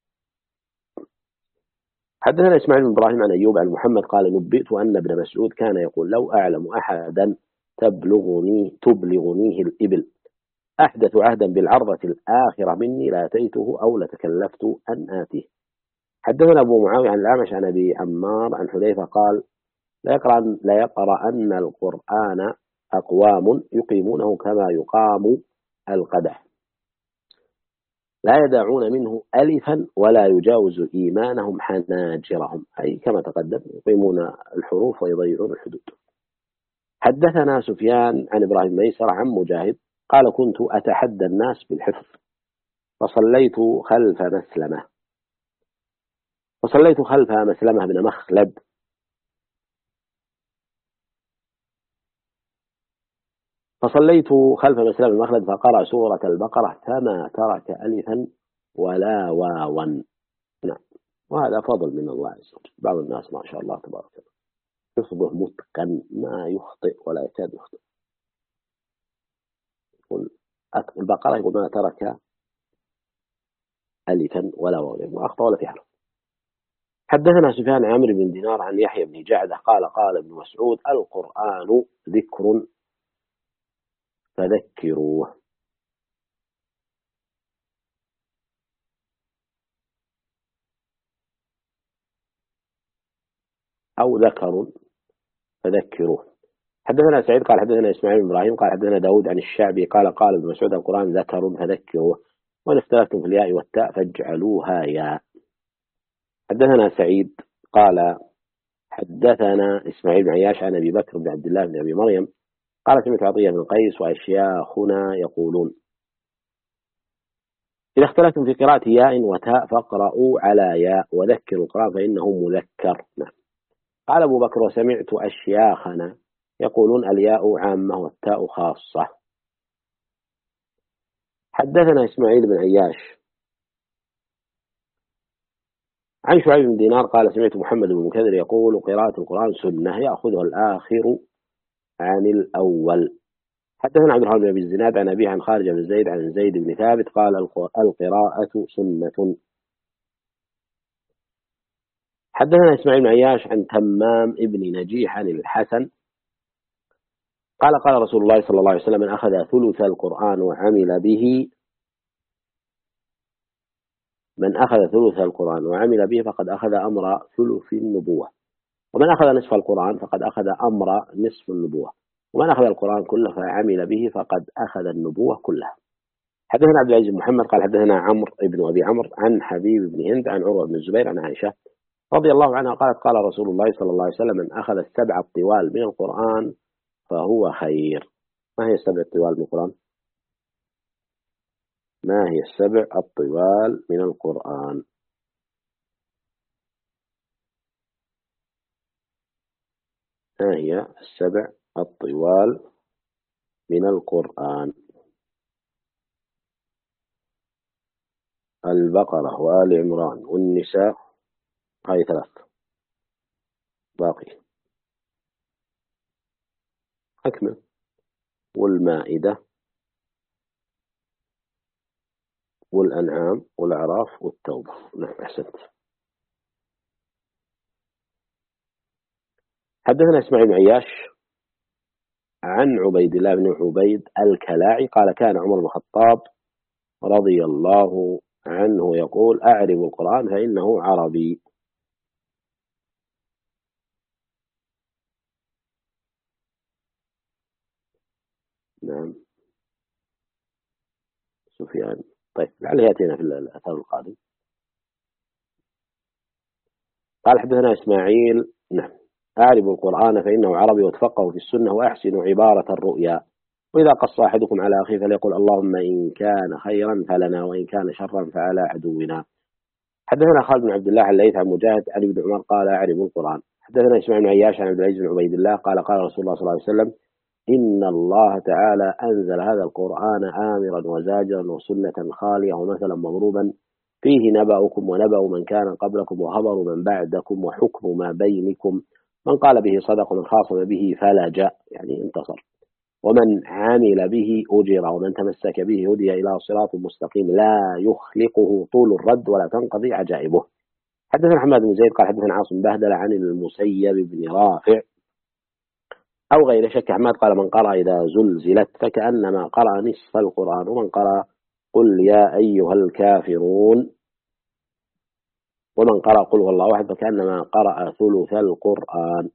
حدثنا إسماعيل بن إبراهيم عن أيوب عن محمد قال نبئت أن ابن مسعود كان يقول لو أعلم أحدا تبلغنيه الإبل أحدث عهدا بالعرضة الآخرة مني لأتيته أو لتكلفت أن آتيه. حدثنا أبو معاوية عن الأعمش عن أبي عمار عن حذيفة قال لا يقرأن القرآن أقوام يقيمونه كما يقام القدح، لا يدعون منه ألفا ولا يجاوز إيمانهم حناجرهم، أي كما تقدم يقيمون الحروف ويضيعون الحدود. حدثنا سفيان عن إبراهيم ميسر عن مجاهد قال كنت أتحدى الناس بالحفظ فصليت خلف مسلمة بن مخلد فقرأ سورة البقرة فما ترك ألفا ولا واوا. نعم، وهذا فضل من الله عز وجل. بعض الناس ما شاء الله تبارك الله حفظه متقن ما يخطئ ولا يكاد يخطئ. يقول البقرة يقول ما ترك ألفا ولا واوا، ما أخطأ ولا في حرف. حدثنا سفيان عمرو بن دينار عن يحيى بن جعدة قال ابن مسعود القرآن ذكر فذكروه. أو ذكر فذكروه. حدثنا سعيد قال حدثنا إسماعيل بن إبراهيم قال حدثنا داود عن الشعبي قال ابن مسعود القرآن ذكر فذكروه، وإن اختلفتم في الياء والتاء فاجعلوها ياء. حدثنا سعيد قال حدثنا إسماعيل بن عياش عن أبي بكر بن عبد الله بن أبي مريم قال سمعت عطية بن قيس وأشياخنا يقولون إذا اختلفتم في قراءة ياء وتاء فاقرأوا على ياء وذكروا القرآن فإنه مذكر. نعم. قال أبو بكر وسمعت أشياخنا يقولون الياء عامة والتاء خاصة. حدثنا إسماعيل بن عياش عن شعيب بن دينار قال سمعت محمد بن مكذر يقول قراءة القرآن سنة يأخذها الآخر عن الأول. حدثنا عبد الرحمن بن الزناد عن أبيه عن خارج بن زيد عن زيد بن ثابت قال القراءة سنة. حدثنا إسماعيل بن عياش عن تمام ابن نجيح عن الحسن قال رسول الله صلى الله عليه وسلم: من أخذ ثلث القرآن وعمل به، من أخذ ثلث القرآن وعمل به فقد أخذ أمر ثلث النبوة، ومن أخذ نصف القرآن فقد أخذ أمر نصف النبوة، ومن أخذ القرآن كله فعمل به فقد أخذ النبوة كلها. حدثنا عبد العزيز بن محمد قال حدثنا عمرو بن أبي عمرو عن حبيب بن هند عن عروة بن الزبير عن عائشة رضي الله عنها قالت: قال رسول الله صلى الله عليه وسلم: من أخذ السبع الطوال من القرآن فهو خير. ما هي السبع الطوال من القرآن؟ ما هي السبع الطوال من القرآن؟ ما هي السبع الطوال من القرآن؟ البقرة وآل عمران والنساء، هاي ثلاث، باقي أكمل، والمائدة والأنعام والأعراف والتوبة. نعم أحسنت. حدثنا إسماعيل بن عياش عن عبيد الله بن عبيد الكلاعي قال: كان عمر بن الخطاب رضي الله عنه يقول: أعرب القرآن فإنه عربي. نعم سفيان. طيب لعله يأتينا في الأثر القادم. قال حدثنا إسماعيل: نعم أعرب القرآن فإنه عربي واتفقه في السنة وأحسن عبارة الرؤيا، وإذا قص أحدكم على أخيه فليقول: اللهم إن كان خيرا فلنا وإن كان شرا فعلى عدونا. حدثنا خالد بن عبد الله عن الليث عن مجاهد عن ابن عمر قال: أعرب القرآن. حدثنا إسماعيل بن عياش عن عبد العزيز بن عبيد الله قال: قال رسول الله صلى الله عليه وسلم: إن الله تعالى أنزل هذا القرآن آمرا وزاجرا وسنة خالية ومثلا مضروبا فيه نبأكم ونبأ من كان قبلكم وخبر من بعدكم وحكم ما بينكم، من قال به صدق ومن خاصم به فلج يعني انتصر، ومن عامل به أجر، ومن تمسك به هدي إلى صراط مستقيم لا يخلقه طول الرد ولا تنقضي عجائبه. حدثنا حماد بن زيد قال حدثنا عاصم بهدل عن المسيب بن رافع أو غير شك. حماد قال: من قرأ إذا زلزلت فكأنما قرأ نصف القرآن، ومن قرأ قل يا أيها الكافرون، ومن قرأ قل هو الله أحد فكأنما قرأ ثلث القرآن.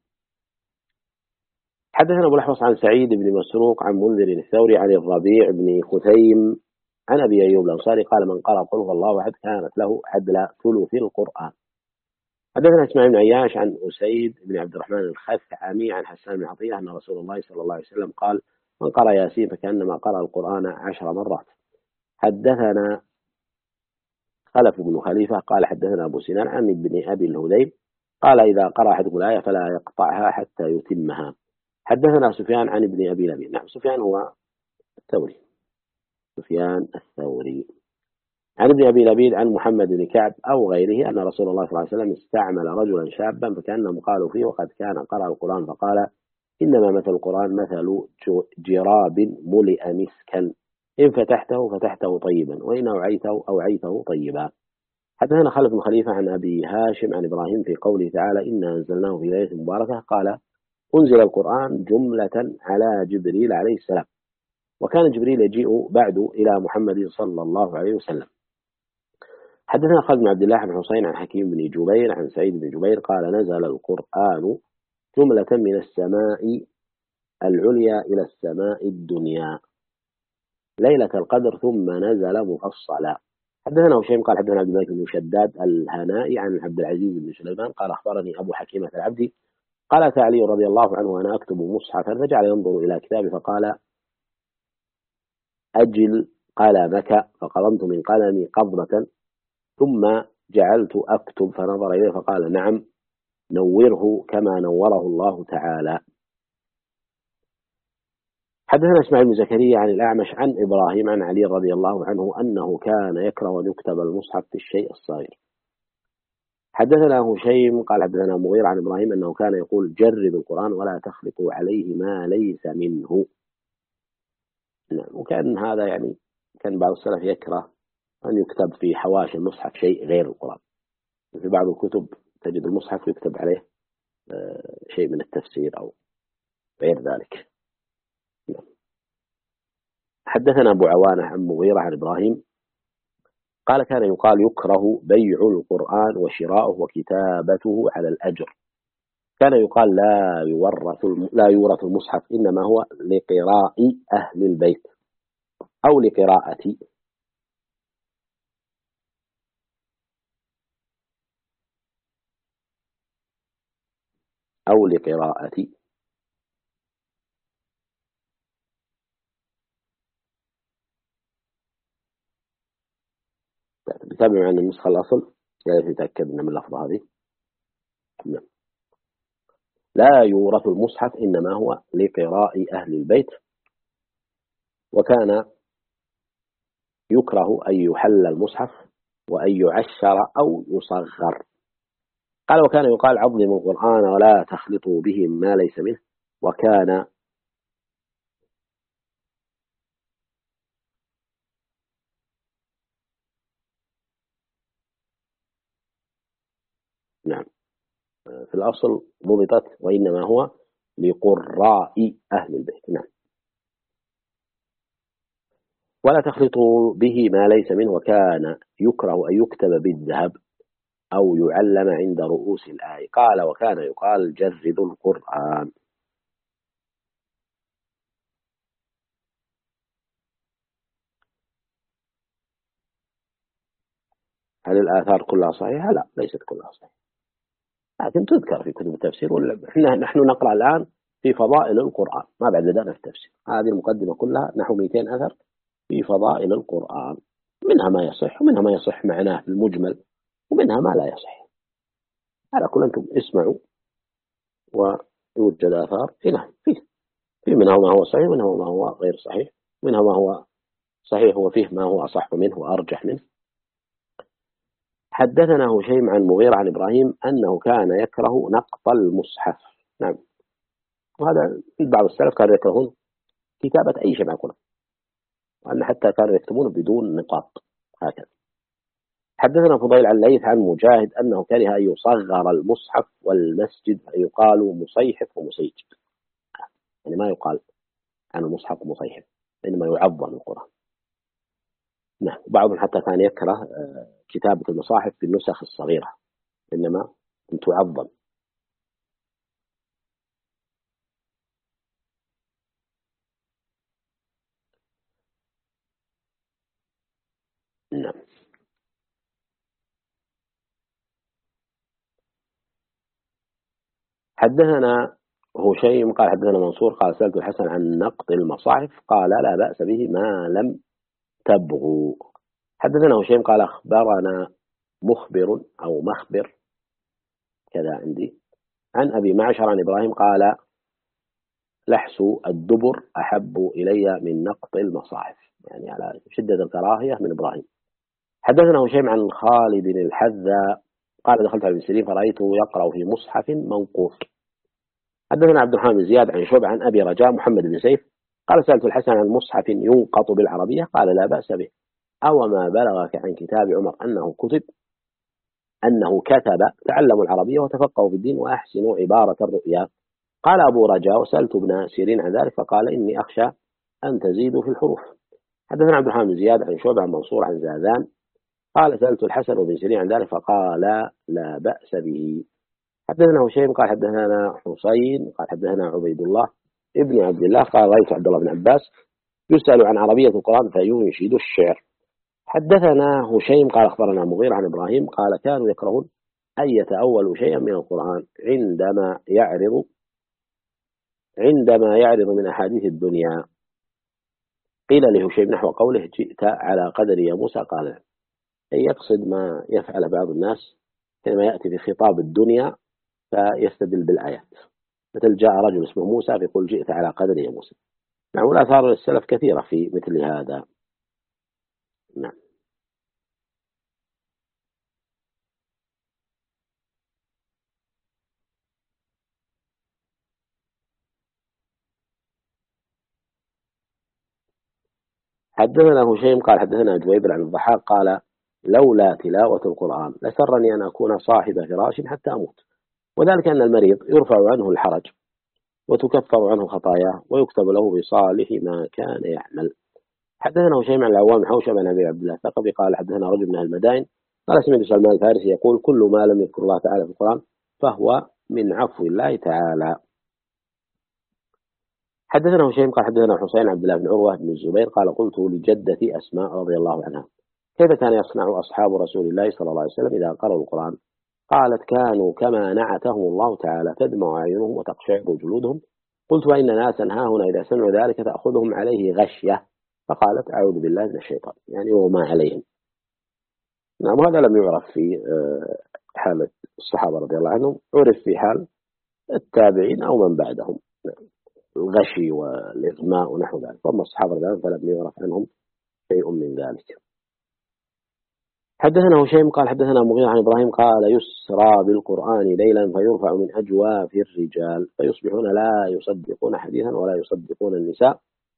حدثنا أبو الأحوص عن سعيد بن مسروق عن منذر الثوري عن الربيع بن خثيم عن أبي أيوب الأنصاري قال: من قرأ قل هو الله أحد كانت له عدل ثلث القرآن. حدثنا إسماعيل بن عياش عن أسيد بن عبد الرحمن الخثعمي عن حسان بن عطية أن رسول الله صلى الله عليه وسلم قال: من قرأ ياسين فكأنما قرأ القرآن 10 مرات. حدثنا خلف بن خليفة قال حدثنا أبو سنان عن ابن أبي الهذيل قال: إذا قرأ أحدكم الآية فلا يقطعها حتى يتمها. حدثنا سفيان عن ابن أبي لبيد. نعم سفيان هو الثوري، سفيان الثوري عن ابن أبي لبيد عن محمد بن كعب أو غيره أن رسول الله صلى الله عليه وسلم استعمل رجلا شابا فكأنهم قالوا فيه وقد كان قرأ القرآن فقال: إنما مثل القرآن مثل جراب ملئ مسكا، إن فتحته فتحته طيبا وإن أوعيته طيبا. حدثنا خلف بن خليفة عن أبي هاشم عن إبراهيم في قوله تعالى: إنا أنزلناه في ليلة مباركة قال: أنزل القرآن جملة على جبريل عليه السلام، وكان جبريل يجيء بعد إلى محمد صلى الله عليه وسلم. حدثنا خالد بن عبد الله بن حسين عن حكيم بن جبير عن سعيد بن جبير قال: نزل القرآن جملة من السماء العليا إلى السماء الدنيا ليلة القدر ثم نزل مفصلا. حدثنا هشيم قال حدثنا عبد الملك بن شداد الهنائي عن عبد العزيز بن سليمان قال: أخبرني أبو حكيمة العبدي قال: أتى علي رضي الله عنه وأنا أكتب مصحفا فجعل ينظر إلى كتابي فقال: أجل قلمك، فقضمت من قلمي قبضة ثم جعلت أكتب فنظر إليه فقال: نعم نوره كما نوره الله تعالى. حدثنا إسماعيل بن زكريا عن الأعمش عن إبراهيم عن علي رضي الله عنه أنه كان يكره أن يكتب المصحف في الشيء الصغير. حدثنا هشيم قال حدثنا مغير عن إبراهيم أنه كان يقول: جرب القرآن ولا تخلقوا عليه ما ليس منه. نعم. وكان هذا يعني كان بعض السلف يكره أن يكتب في حواشي المصحف شيء غير القرآن. في بعض الكتب تجد المصحف يكتب عليه شيء من التفسير أو غير ذلك. حدثنا أبو عوانة عن مغيرة عن إبراهيم قال كان يقال يكره بيع القرآن وشراؤه وكتابته على الأجر. كان يقال لا يورث المصحف إنما هو لقراء أهل البيت أو لقراءة أو لقراءة. بتابع عن النسخة الأصل يعني تأكدنا من اللفظة هذه. نعم. لا يورث المصحف إنما هو لقراء أهل البيت. وكان يكره أن يحل المصحف وأن يعشر أو يصغر. قال وكان يقال عظموا القرآن ولا تخلطوا به ما ليس منه. وكان نعم في الأصل ضبطت وإنما هو لقراء أهل البيت. نعم. ولا تخلطوا به ما ليس منه. وكان يكره أن يكتب بالذهب أو يعلم عند رؤوس الآية. قال وكان يقال جردوا القرآن. هل الآثار كلها صحيحة؟ لا، ليست كلها صحيحة، لكن تذكر في كتب التفسير. نحن نقرأ الآن في فضائل القرآن، ما بعد ذلك في التفسير. هذه المقدمة كلها نحو 200 أثر في فضائل القرآن، منها ما يصح ومنها ما يصح معناه في المجمل ومنها ما لا يصح. على كل أنتم اسمعوا ويوجد آثار فيه منها ما هو صحيح ومنها ما هو غير صحيح، منها ما هو صحيح وفيه ما هو أصح منه وأرجح منه. حدثنا هشيم عن مغيرة عن إبراهيم أنه كان يكره نقط المصحف. نعم. وهذا في بعض السلف كانوا يكرهون كتابة أي شيء مع القرآن، وأن حتى كانوا يكتبون بدون نقاط هكذا. حدثنا فضيل عن الليث عن مجاهد أنه كره أن يصغر المصحف والمسجد فيقال مصيحف ومسيجد. يعني ما يقال عن المصحف مصيحف، إنما يعظم القرآن. نعم. بعضهم حتى كان يكره كتابة المصاحف بالنسخ الصغيرة، إنما تعظم. نعم. حدثنا هشيم قال حدثنا منصور قال سألت الحسن عن نقط المصاحف قال لا بأس به ما لم تبغوا. حدثنا هشيم قال أخبرنا مخبر أو مخبر كذا عندي عن أبي معشر عن إبراهيم قال لحس الدبر أحب إلي من نقط المصاحف، يعني على شدة الكراهية من إبراهيم. حدثنا هشيم عن خالد الحذا قال دخلت على ابن سيرين فرأيته يقرأ في مصحف منقوط. حدثنا عبد الرحمن بن زياد عن شعبة عن أبي رجاء محمد بن سيف قال سألت الحسن عن مصحف ينقط بالعربية قال لا بأس به. أو ما بلغك عن كتاب عمر أنه كتب تعلموا العربية وتفقهوا في الدين وأحسنوا عبارة الرؤيا. قال أبو رجاء وسألت ابن سيرين عن ذلك فقال إني أخشى أن تزيدوا في الحروف. حدثنا عبد الرحمن بن زياد عن شعبة عن منصور عن زاذان قال سألت الحسن وابن سيرين عن ذلك فقال لا بأس به. حدثنا هشيم قال حدثنا حسين قال حدثنا عبيد الله ابن عبد الله قال رأيت عبد الله بن عباس يسأل عن عربية القرآن فينشد الشعر. حدثنا هشيم قال أخبرنا مغيرة عن إبراهيم قال كانوا يكرهون أن يتأولوا شيئا من القرآن عندما يعرض من أحاديث الدنيا. قيل لهشيم نحو قوله جئت على قدر يا موسى قال أي يقصد ما يفعل بعض الناس حينما يأتي في خطاب الدنيا فيستدل بالآيات، مثل جاء رجل اسمه موسى فيقول جئت على قدر يا موسى. نعم. والآثار السلف كثيرة في مثل هذا. نعم. حدثنا هشيم قال حدثنا جويبر عن الضحاك قال لولا تلاوة القرآن لسرني أن أكون صاحب فراش حتى أموت. وذلك أن المريض يرفع عنه الحرج وتكفر عنه خطاياه ويكتب له بصالح ما كان يعمل. حدثنا هشيم عن العوام حوشب عن أبي عبد الله الثقفي قال حدثنا رجل من المدائن قال سمعت سلمان الفارسي يقول كل ما لم يذكر الله تعالى في القرآن فهو من عفو الله تعالى. حدثنا هشيم قال حدثنا حسين عبد الله بن عروة بن الزبير قال قلت لجدتي أسماء رضي الله عنها كيف كان يصنع أصحاب رسول الله صلى الله عليه وسلم إذا قرأوا القرآن؟ قالت كانوا كما نعتهم الله تعالى تدمع أعينهم وتقشعر جلودهم. قلت وإن ناسا هاهنا إذا سمعوا ذلك تأخذهم عليه غشية فقالت أعوذ بالله من الشيطان يعني وما عليهم. نعم هذا لم يعرف في حالة الصحابة رضي الله عنهم عرف في حال التابعين أو من بعدهم الغشي والإغماء ونحو ذلك. أما الصحابة رضي الله عنهم فلم يعرف عنهم شيء من ذلك. حدثنا هشيم قال حدثنا مغيرة عن إبراهيم قال يسرى بالقرآن ليلا فيرفع من أجواف الرجال فيصبحون لا يصدقون حديثا ولا يصدقون النساء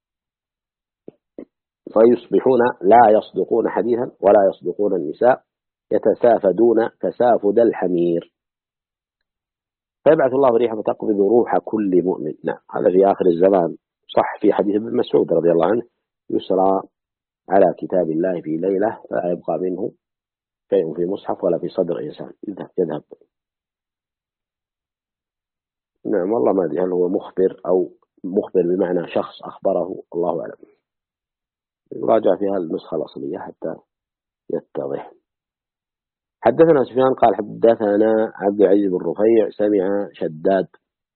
فيصبحون لا يصدقون حديثا ولا يصدقون النساء يتسافدون تسافد الحمير فيبعث الله ريحا فتقبض روح كل مؤمن. نعم هذا في آخر الزمان صح في حديث ابن مسعود رضي الله عنه يسرى على كتاب الله في ليلة فلا يبقى منه شيء في مصحف ولا في صدر إنسان يذهب. نعم والله ما أدري هل هو مخبر أو مخبر بمعنى شخص أخبره الله أعلم. راجع فيها النسخة الأصلية حتى يتضح. حدثنا سفيان قال حدثنا عبد العزيز بن رفيع سمع شداد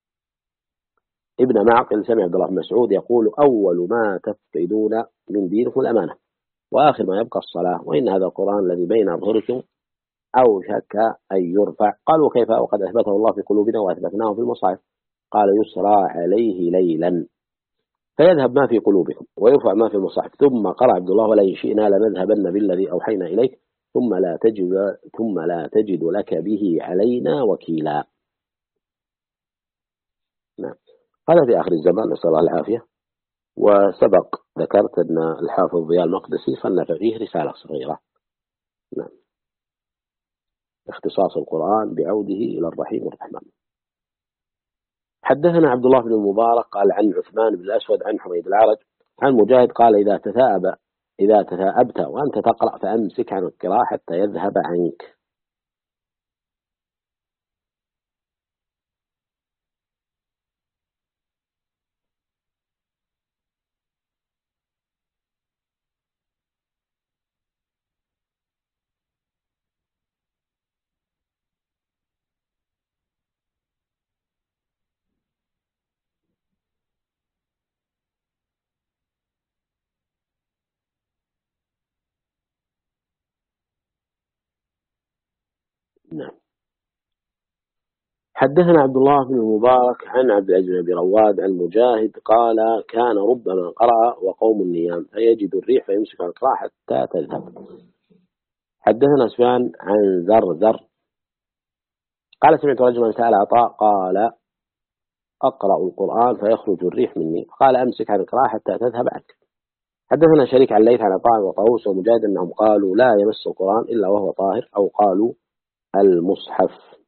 ابن معقل سمع عبد الله بن مسعود يقول أول ما تفقدون من دينكم الأمانة وآخر ما يبقى الصلاة وإن هذا القرآن الذي بين أظهركم أوشك أن يرفع. قالوا كيف وقد أثبته الله في قلوبنا وأثبتناه في المصاحف؟ قال يسرى عليه ليلا فيذهب ما في قلوبكم ويرفع ما في المصاحف. ثم قرأ عبد الله ولئن شئنا لنذهبن بالذي أوحينا إليك ثم لا تجد لك به علينا وكيلا. نعم هذا في آخر الزمان نسأل الله العافية. وسبق ذكرت أن الحافظ ضياء المقدسي صنف فيه رسالة صغيرة نعم اختصاص القرآن بعوده إلى الرحيم الرحمن. حدثنا عبد الله بن المبارك قال عن عثمان بن الأسود عن حميد العرج عن مجاهد قال إذا تثاءبت وأنت تقرأ فأمسك عن القراءة حتى يذهب عنك. نعم. حدثنا عبد الله بن المبارك عن عبد العزيز بن أبي رواد عن مجاهد قال كان ربما قرأ وقوم النيام فيجد الريح فيمسك عن القراءة حتى تذهب. حدثنا سفيان عن زرزر قال سمعت رجلا سأل عطاء قال أقرأ القرآن فيخرج الريح مني قال أمسك عن القراءة حتى تذهب عنك. حدثنا شريك عن ليث عن عطاء وطاووس ومجاهد أنهم قالوا لا يمس القرآن إلا وهو طاهر أو قالوا المصحف.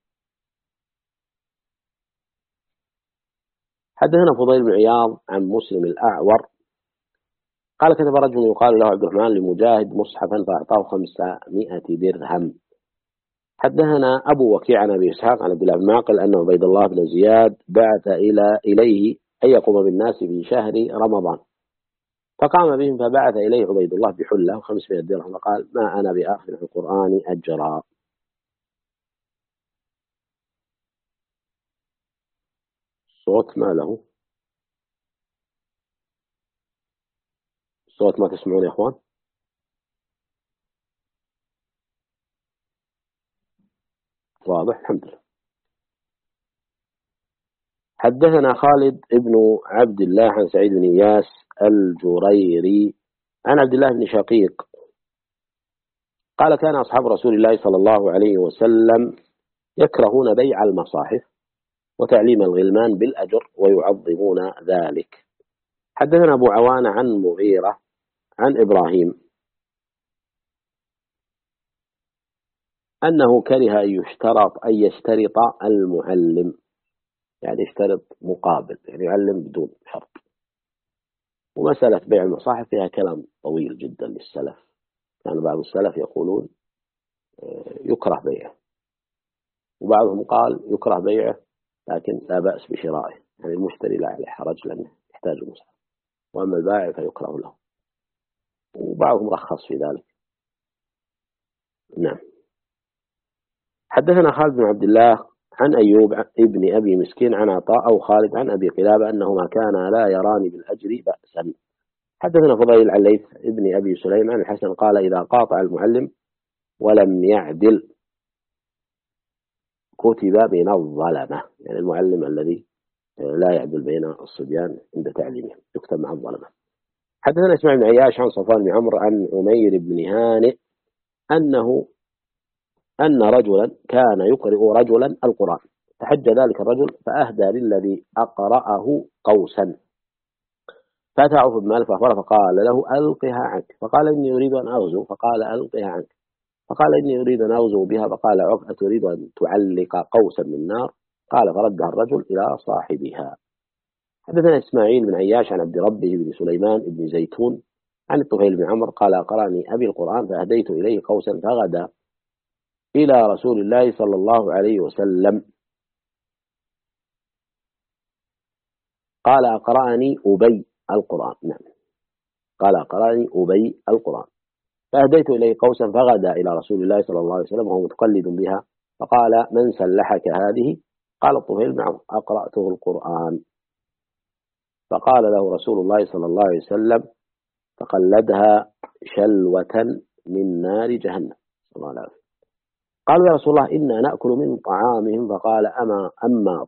حدثنا فضيل بن عياض عن مسلم الأعور قال كتب رجل يقال له عبد الرحمن لمجاهد مصحفا فأعطاه 500 درهم. حدثنا أبو وكيع عن أبي إسحاق عن عبد الله بن معقل أن عبيد الله بن زياد بعث إليه أن يقوم بالناس في شهر رمضان فقام بهم فبعث إليه عبيد الله بحلة 500 درهم فقال ما أنا بآخذ في القرآن أجرا. صوت ما له صوت ما تسمعون يا أخوان؟ واضح الحمد لله. حدثنا خالد ابن عبد الله عن سعيد بن إياس الجريري عن عبد الله بن شقيق قال كان أصحاب رسول الله صلى الله عليه وسلم يكرهون بيع المصاحف وتعليم الغلمان بالأجر ويعظمون ذلك. حدثنا أبو عوان عن مغيرة عن إبراهيم أنه كره أن يشترط المعلم يعني يشترط مقابل يعني يعلم بدون شرط. ومسألة بيع المصاحف فيها كلام طويل جدا للسلف. كان بعض السلف يقولون يكره بيعه، وبعضهم قال يكره بيعه لكن لا بأس بشرائه، يعني المشتري لا عليه حرج لأنه يحتاج المصحف، وأما البائع فيكره له، وبعضهم رخص في ذلك. نعم. حدثنا خالد بن عبد الله عن أيوب ابن أبي مسكين عن عطاء أو خالد عن أبي قلابة أنهما كانا لا يران بالأجر بأسا. حدثنا فضيل عن ليث ابن أبي سليم عن الحسن قال إذا قاطع المعلم ولم يعدل كتب من الظلمة، يعني المعلم الذي لا يعدل بين الصبيان عند تعليمهم يكتب مع الظلمة. حدثنا اسماعيل بن عياش عن صفوان بن عمرو عن عمير بن هانئ أن رجلا كان يقرئ رجلا القرآن، فحج ذلك الرجل فأهدى للذي أقرأه قوسا، فأتى عوف بن مالك فأخبره فقال له ألقها عنك، فقال إني أريد أن أغزو، فقال ألقها عنك، فقال إني أريد أن أغزو بها، فقال عوف أتريد أن تعلق قوسا من نار؟ قال فردها الرجل إلى صاحبها. حدثنا إسماعيل بن عياش عن عبد ربه بن سليمان بن زيتون عن الطفيل بن عمرو قال أقرأني أبي القرآن فأهديت إليه قوسا فغدا إلى رسول الله صلى الله عليه وسلم قال أقرأني أبي القرآن. نعم، قال أقرأني أبي القرآن فأهديت إليه قوسا فغدا إلى رسول الله صلى الله عليه وسلم وهو متقلد بها، فقال من سلحك هذه؟ قال الطفيل بن عمرو أقرأته القرآن. فقال له رسول الله صلى الله عليه وسلم فقلدها شلوة من نار جهنم صلى الله عليه وسلم. قالوا يا رسول الله إنا نأكل من طعامهم، فقال أما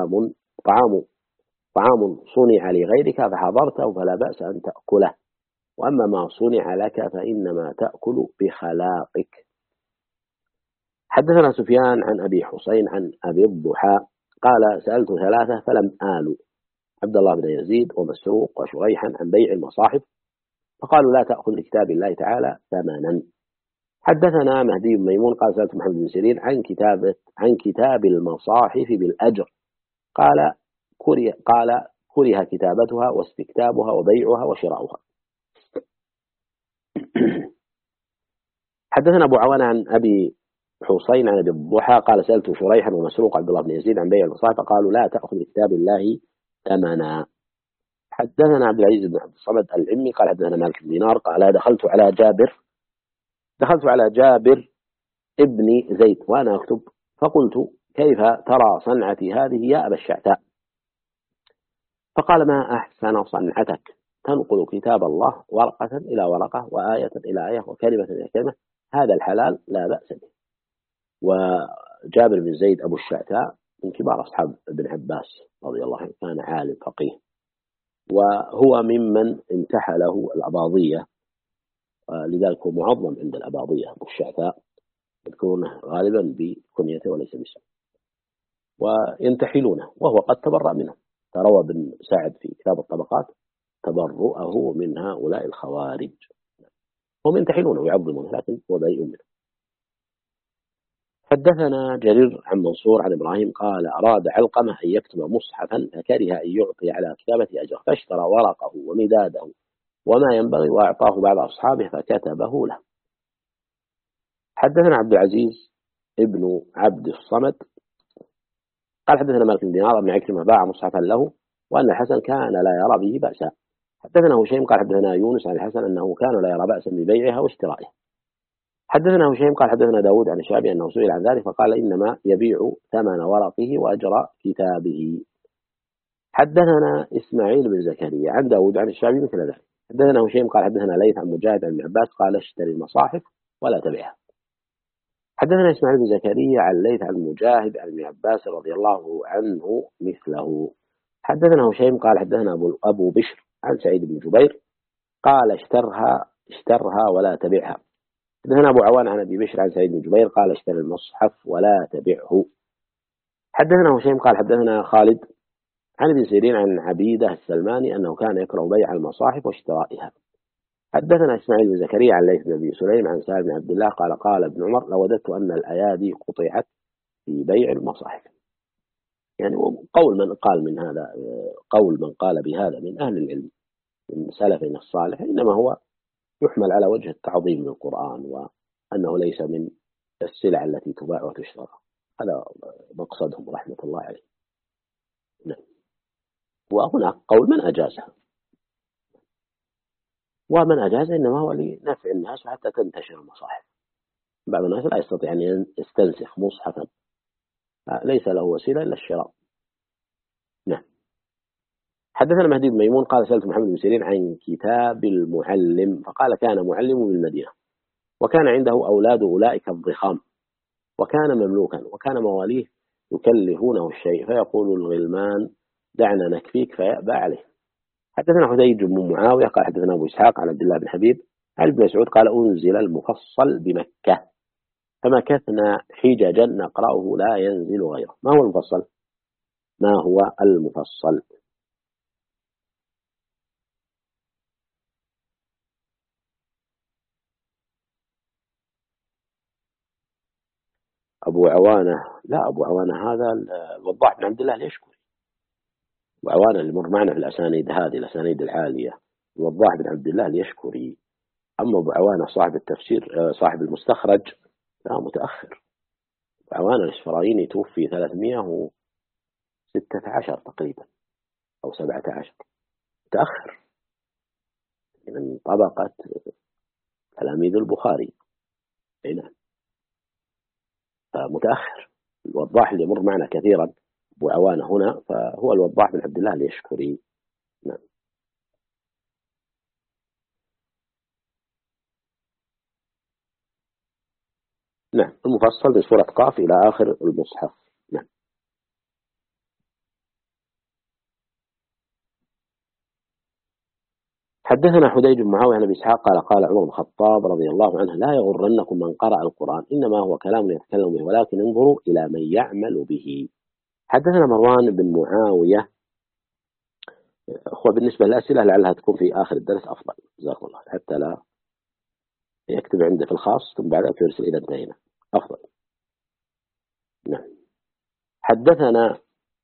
طعام صنع لغيرك فحضرته فلا بأس أن تأكله، وأما ما صنع لك فإنما تأكل بخلاقك. حدثنا سفيان عن أبي حسين عن أبي الضحى قال سألت ثلاثة فلم آلوا، عبد الله بن يزيد ومسروق وشريحا عن بيع المصاحف، فقالوا لا تأخذ لكتاب الله تعالى ثمنا. حدثنا مهدي بن ميمون قال سألت محمد بن سيرين عن كتاب المصاحف بالأجر، قال كره كتابتها واستكتابها وبيعها وشراؤها. حدثنا أبو عوانة عن أبي حسين عن أبي الضحى قال سألت شريحا ومسروق عبد الله بن يزيد عن بيع المصاحف، فقالوا لا تأخذ لكتاب الله ثمنا. حدثنا عبد العزيز بن عبد الصمد العمي قال حدثنا مالك بن دينار قال دخلت على جابر ابن زيد وأنا أكتب، فقلت كيف ترى صنعتي هذه يا أبا الشعثاء؟ فقال ما أحسن صنعتك، تنقل كتاب الله ورقة إلى ورقة وآية إلى آية وكلمة إلى كلمة، هذا الحلال لا بأس به. وجابر بن زيد أبو الشعثاء من كبار أصحاب ابن عباس رضي الله عنه، كان عالم فقيه، وهو ممن امتحله الأباضية، لذلك هو معظم عند الأباضية أبو الشعثاء، يذكرونه غالبا بكنيته وليس باسمه، وينتحلونه وهو قد تبرأ منه. روى بن سعد في كتاب الطبقات تبرؤه من هؤلاء الخوارج، هم ينتحلونه ويعظمونه لكن هو بريء منه. حدثنا جرير عن منصور عن إبراهيم قال أراد علقمة أن يكتب مصحفا فكره أن يعطي على كتابة أجر، فاشترى ورقه ومداده وما ينبغي وأعطاه بعض أصحابه فكتبه له. حدثنا عبد العزيز ابن عبد الصمد قال حدثنا مالك بن دينار بن عكرمة باع مصحفا له وأن الحسن كان لا يرى به بأسا. حدثنا هشيم قال حدثنا يونس عن الحسن أنه كان لا يرى بأسا ببيعها واشترائها. حدثنا هشيم قال حدثنا داود عن الشعبي أنه سئل عن ذلك فقال إنما يبيع ثمن ورقه وأجر كتابه. حدثنا إسماعيل بن زكريا عن داود عن الشعبي مثل ذلك. حدثنا هشيم قال حدثنا ليث عن مجاهد عن ابن عباس قال اشتري المصاحف ولا تبيعها. حدثنا إسماعيل بن زكريا عن ليث عن مجاهد عن ابن عباس رضي الله عنه مثله. حدثنا هشيم قال حدثنا أبو بشر عن سعيد بن جبير قال اشترها ولا تبعها. حدثنا أبو عوان عن أبي بشر عن سعيد بن جبير قال اشتري المصحف ولا تبعه. حدثنا هشيم قال حدثنا خالد عن ابن سيرين عن عبيدة السلماني أنه كان يكره بيع المصاحف واشترائها. حدثنا إسماعيل بن زكريا عن ليث بن أبي سليم عن سالم بن عبد الله قال ابن عمر لوددت أن الأيادي قطعت في بيع المصاحف. يعني قول من قال بهذا من أهل العلم، من سلفنا الصالح، إنما هو يحمل على وجه التعظيم للقرآن، وأنه ليس من السلع التي تباع وتشترى. هذا مقصدهم رحمة الله عليه. نعم. وهناك قول من أجازها، ومن أجاز إنما هو لنفع الناس وحتى تنتشر المصاحف. بعض الناس لا يستطيع أن يستنسخ مصحفا، ليس له وسيلة إلا الشراء. نعم. حدثنا مهدي بن ميمون قال سألت محمد بن سيرين عن كتاب المعلم، فقال كان معلم بالمدينة، وكان عنده أولاد أولئك الضخام، وكان مملوكا، وكان مواليه يكلفونه الشيء فيقول الغلمان دعنا نكفيك فيأبى عليه. حدثنا حديج بن معاوية قال حدثنا أبو إسحاق عن عبد الله بن حبيب عن ابن مسعود قال أنزل المفصل بمكة فمكثنا حججا نقرأه لا ينزل غيره. ما هو المفصل؟ ما هو المفصل؟ أبو عوانة، لا أبو عوانة هذا الوضاح بن عبد الله اليشكري. أبو عوانة اللي مر معنا في الأسانيد هذه الأسانيد العالية الوضاح بن عبد الله اليشكري. أما أبو عوانة صاحب التفسير صاحب المستخرج لا متأخر. أبو عوانة الإسفرايني توفي 316 تقريبا أو 17، متأخر من طبقة تلاميذ البخاري. نعم متأخر. الوضاح اللي يمر معنا كثيرا أبو عوانة هنا فهو الوضاح بن عبد الله اليشكري. نعم. نعم المفصل من سورة قاف إلى آخر المصحف. نعم. حدثنا حديج بن معاوية عن أبي إسحاق قال قال عمر بن الخطاب رضي الله عنه لا يغرنكم من قرأ القرآن إنما هو كلام يتكلم به ولكن انظروا إلى من يعمل به. حدثنا مروان بن معاوية. هو بالنسبة للأسئلة لعلها تكون في آخر الدرس أفضل، جزاكم الله، حتى لا يكتب عنده في الخاص ثم بعدها يرسل إذا انتهينا أفضل. نعم. حدثنا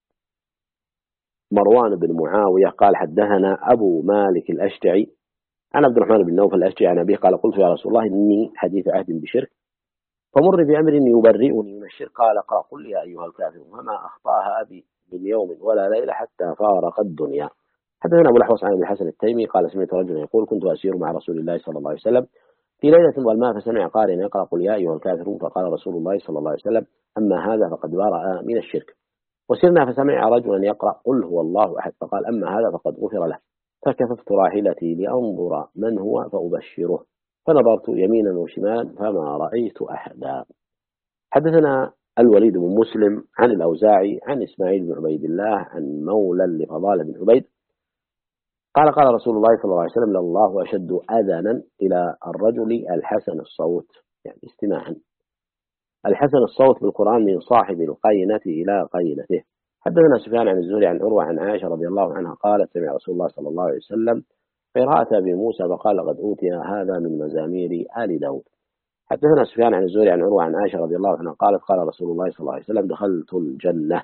مروان بن معاوية قال حدثنا أبو مالك الأشجعي عن عبد الرحمن بن نوفل الأشجعي عن أبيه قال قلت يا رسول الله إني حديث عهد بشرك فمر بأمر يبرئني من الشرك قال اقرأ قل يا أيها الكافرون وما أخطأها أبي من يوم ولا ليلة حتى فارق الدنيا. حدثنا أبو الأحوص عن ابن الحسن التيمي قال سمعت رجلا يقول كنت أسير مع رسول الله صلى الله عليه وسلم في ليلة ظلماء فسمع قارئا يقرأ قل يا أيها الكافرون فقال رسول الله صلى الله عليه وسلم أما هذا فقد برأ من الشرك. وسرنا فسمع رجلا يقرأ قل هو الله أحد فقال أما هذا فقد غفر له. فكففت راحلتي لأنظر من هو فأبشره فنظرت يمينا وشمالا فما رأيت أحدا. حدثنا الوليد بن مسلم عن الأوزاعي عن إسماعيل بن عبيد الله عن مولى لفضال بن عبيد قال قال رسول الله صلى الله عليه وسلم لله أشد أذنا إلى الرجل الحسن الصوت، يعني استماعا الحسن الصوت بالقرآن من صاحب القينة إلى قينته. حدثنا سفيان عن الزهري عن عروة عن عائشة رضي الله عنها قالت سمع رسول الله صلى الله عليه وسلم قراءة أبي موسى فقال قد أوتي هذا من مزامير آل داود. حدثنا سفيان عن الزهري عن عروة عن عائشة رضي الله عنها قالت قال رسول الله صلى الله عليه وسلم دخلت الجنة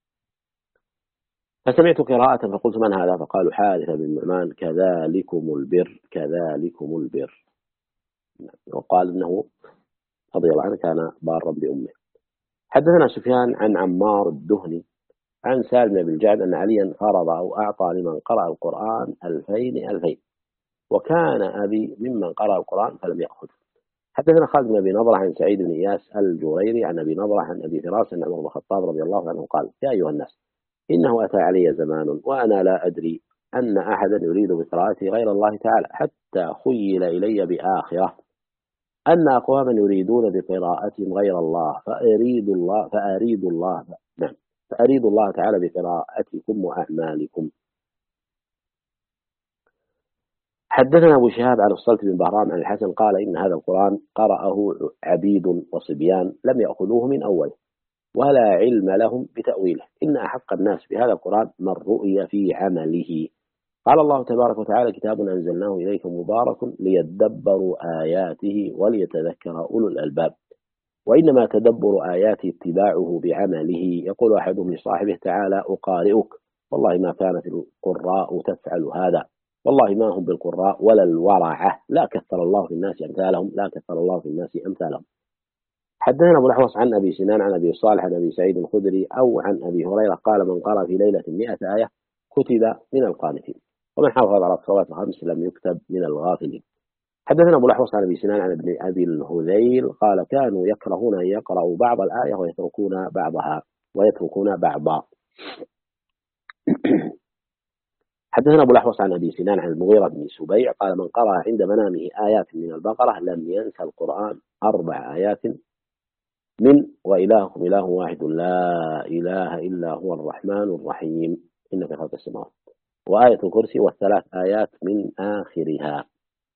فسمعت قراءة فقلت من هذا فقالوا حارثة بن النعمان كذلكم البر كذلكم البر. وقال إنه رضي الله عنه كان بارا بأمه. حدثنا سفيان عن عمار الدهني عن سالم بن الجعد أن عليا فرض أو أعطى لمن قرأ القرآن 2000 وكان أبي ممن قرأ القرآن فلم يأخذ. حدثنا خالد بن أبي نضرة عن سعيد بن إياس الجريري عن أبي نضرة عن أبي فراس أن عمر بن الخطاب رضي الله عنه قال يا أيها الناس إنه أتى علي زمان وأنا لا أدري أن أحدا يريد بقراءتي غير الله تعالى حتى خيل إلي بآخرة أن أقواما يريدون بقراءتهم غير الله فأريد الله تعالى بقراءتكم وأعمالكم. حدثنا أبو شهاب عن الصلت بن بهرام عن الحسن قال إن هذا القرآن قرأه عبيد وصبيان لم يأخذوه من أول ولا علم لهم بتأويله إن أحق الناس بهذا القرآن من رؤي في عمله. قال الله تبارك وتعالى كتاب أنزلناه إليكم مبارك ليدبروا آياته وليتذكر أولو الألباب وإنما تدبر آياته اتباعه بعمله. يقول أحدهم لصاحبه تعالى أقارئك والله ما كانت القراء تفعل هذا والله ما هم بالقراء ولا الورعة، لا كثر الله في الناس أمثالهم، لا كثر الله في الناس أمثالهم. حدثنا أبو الأحوص عن أبي سنان عن أبي صالح عن أبي سعيد الخدري أو عن أبي هريرة قال من قرأ في ليلة 100 آية كتب من القانتين، ومن حافظ على الصلوات الخمس لم يكتب من الغافلين. حدثنا أبو الأحوص عن أبي سنان عن ابن أبي الهذيل قال كانوا يكرهون أن يقرأوا بعض الآية ويتركون بعضا. حدثنا أبو الأحوص عن أبي سنان عن المغيرة بن سبيع قال من قرأ عند منامه آيات من البقرة لم ينسى القرآن 4 آيات من وإلهكم إله واحد لا إله إلا هو الرحمن الرحيم إن في خلق السماوات، وآية الكرسي و3 آيات من آخرها.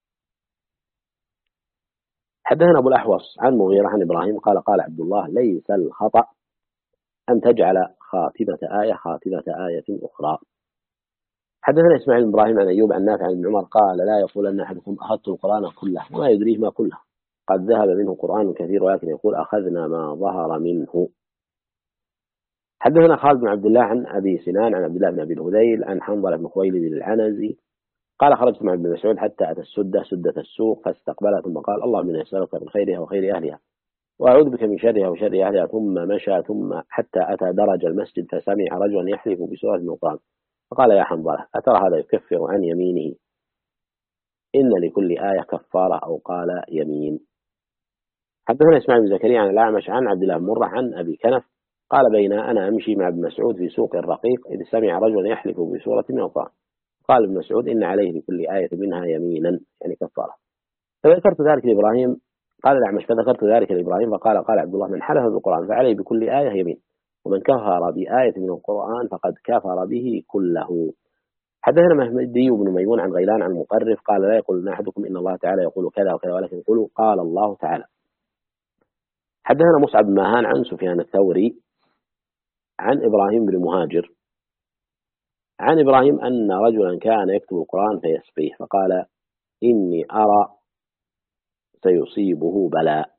حدثنا أبو الأحوص عن مغيرة عن إبراهيم قال قال عبد الله ليس الخطأ أن تجعل خاتمة آية أخرى. حدثنا إسماعيل بن إبراهيم عن أيوب عن نافع عن عمر قال لا يقولن أحدكم أخذت القرآن كله وما يدريه ما كله، قد ذهب منه قرآن كثير ولكن يقول أخذنا ما ظهر منه. حدثنا خالد بن عبد الله عن أبي سنان عن عبد الله بن أبي الهذيل عن حنظلة بن خويلد العنزي قال خرجت مع ابن مسعود حتى أتى سدة السوق فاستقبلها ثم قال اللهم إني أسألك من خيرها وخير أهلها وأعوذ بك من شرها وشر أهلها، ثم مشى ثم حتى أتى درج المسجد فسمع رجلا يحلف بسورة من القرآن فقال يا حنظلة أترى هذا يكفر عن يمينه إن لكل آية كفارة أو قال يمين. حدثنا إسماعيل بن زكريا عن الأعمش عن عبد الله بن مرة عن أبي كنف قال بين أنا أمشي مع ابن مسعود في سوق الرقيق إذ سمع رجلا يحلف بسورة من القرآن قال ابن مسعود إن عليه لكل آية منها يمينا يعني كفارة. فذكرت ذلك لإبراهيم قال الأعمش فذكرت ذلك لإبراهيم فقال قال عبد الله من حلف بالقرآن فعليه بكل آية يمين ومن كفر بآية من القرآن فقد كفر به كله. حدثنا مهدي بن ميمون عن غيلان عن مقرف قال لا يقول أحدكم إن الله تعالى يقول كذا وكذا ولكن يقول قال الله تعالى. حدثنا مصعب بن ماهان عن سفيان الثوري عن إبراهيم بن مهاجر عن إبراهيم أن رجلا كان يكتب القرآن فيسقيه فقال إني أرى سيصيبه بلاء.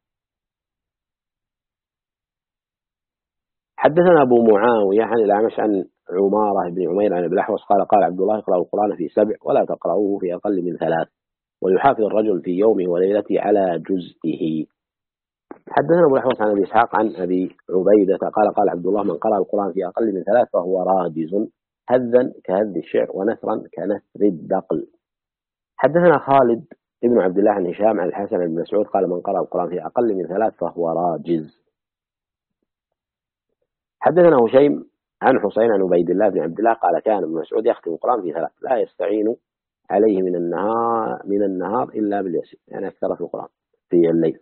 حدثنا أبو معاوية عن الأعمش عن عمارة بن عمير عن ابن الأحوص قال قال عبد الله اقرأوا القرآن في 7 ولا تقرأوه في أقل من 3 ويحافظ الرجل في يومه وليلته على جزئه. حدثنا أبو الأحوص عن أبي إسحاق عن أبي عبيدة قال قال عبد الله من قرأ القرآن في أقل من 3 فهو راجز هذا كهذ الشعر ونثرا كنثر الدقل. حدثنا خالد ابن عبد الله عن هشام عن الحسن بن مسعود قال من قرأ القرآن في أقل من 3 فهو راجز. حدثنا هشيم عن حسين عن عبيد الله بن عبد الله قال كان ابن مسعود يختم القرآن في 3 لا يستعين عليه من النهار إلا باليسير يعني أكثر في القرآن في الليل.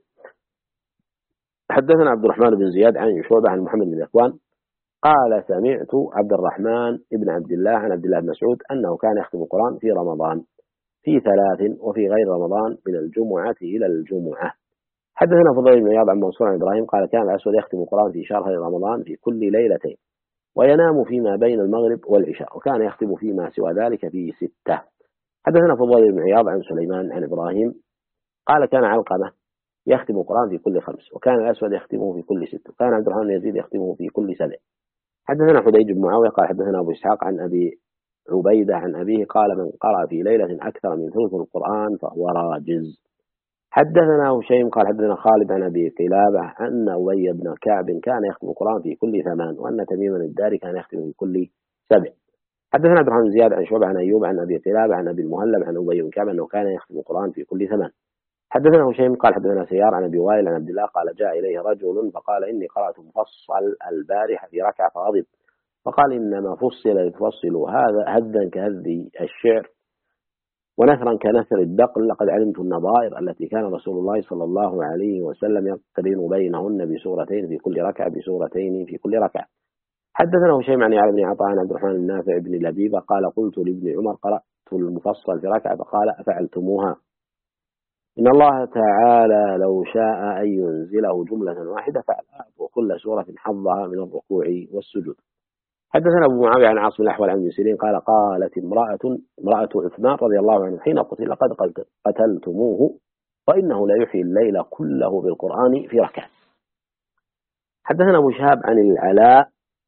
حدثنا عبد الرحمن بن زياد عن شعبة عن محمد بن ذكوان قال سمعت عبد الرحمن بن عبد الله عن عبد الله بن مسعود أنه كان يختم القرآن في رمضان في 3 وفي غير رمضان من الجمعة إلى الجمعة. حدثنا فضيل بن عياض عن منصور عن إبراهيم قال كان الأسود يختم القرآن في شهر رمضان في كل ليلتين وينام فيما بين المغرب والعشاء وكان يختم فيما سوى ذلك في 6. حدثنا فضيل بن عياض عن سليمان عن إبراهيم قال كان علقمة يختم القرآن في كل 5 وكان الأسود يختمه في كل 6 وكان عبد الرحمن يزيد يختمه في كل 7. حدثنا حديج بن معاوية قال حدثنا أبو إسحاق عن أبي عبيدة عن أبيه قال من قرأ في ليلة أكثر من ثلث القرآن فهو راجز. حدثنا هشيم قال حدثنا خالد عن أبي قلابة أن أبي بن كعب كان يختم القرآن في كل 8 وأن تميما الداري كان يختم في كل 7. حدثنا عبد الرحمن زياد عن شعبة عن أيوب عن أبي قلابة عن أبي المهلب عن أبي بن كعب أنه كان يختم القرآن في كل 8. حدثنا هشيم قال حدثنا سيار عن أبي وائل عن عبد الله قال جاء إليه رجل فقال إني قرأت مفصل البارحة في ركعة فغضب فقال إنما فصل لتفصل هذا هذا كهذ الشعر ونثرا كنثر الدقل لقد علمت النظائر التي كان رسول الله صلى الله عليه وسلم يقترن بينهن بسورتين في كل ركعة بسورتين في كل ركعة. حدثنا هشيم عن يعلى بن عطاء عن عبد الرحمن النافع بن لبيبة قال قلت لابن عمر قرأت المفصل في ركعة فقال أفعلتموها إن الله تعالى لو شاء أن ينزله جملة واحدة فعلها وكل سورة حظها من الركوع والسجود. حدثنا أبو معاوية عن عاصم الأحول عن ابن سيرين قال قالت امرأة عثمان رضي الله عنه حين قتل لقد قتلتموه وإنه لا يحيي الليل كله بالقرآن في ركعة. حدثنا أبو شهاب عن العلاء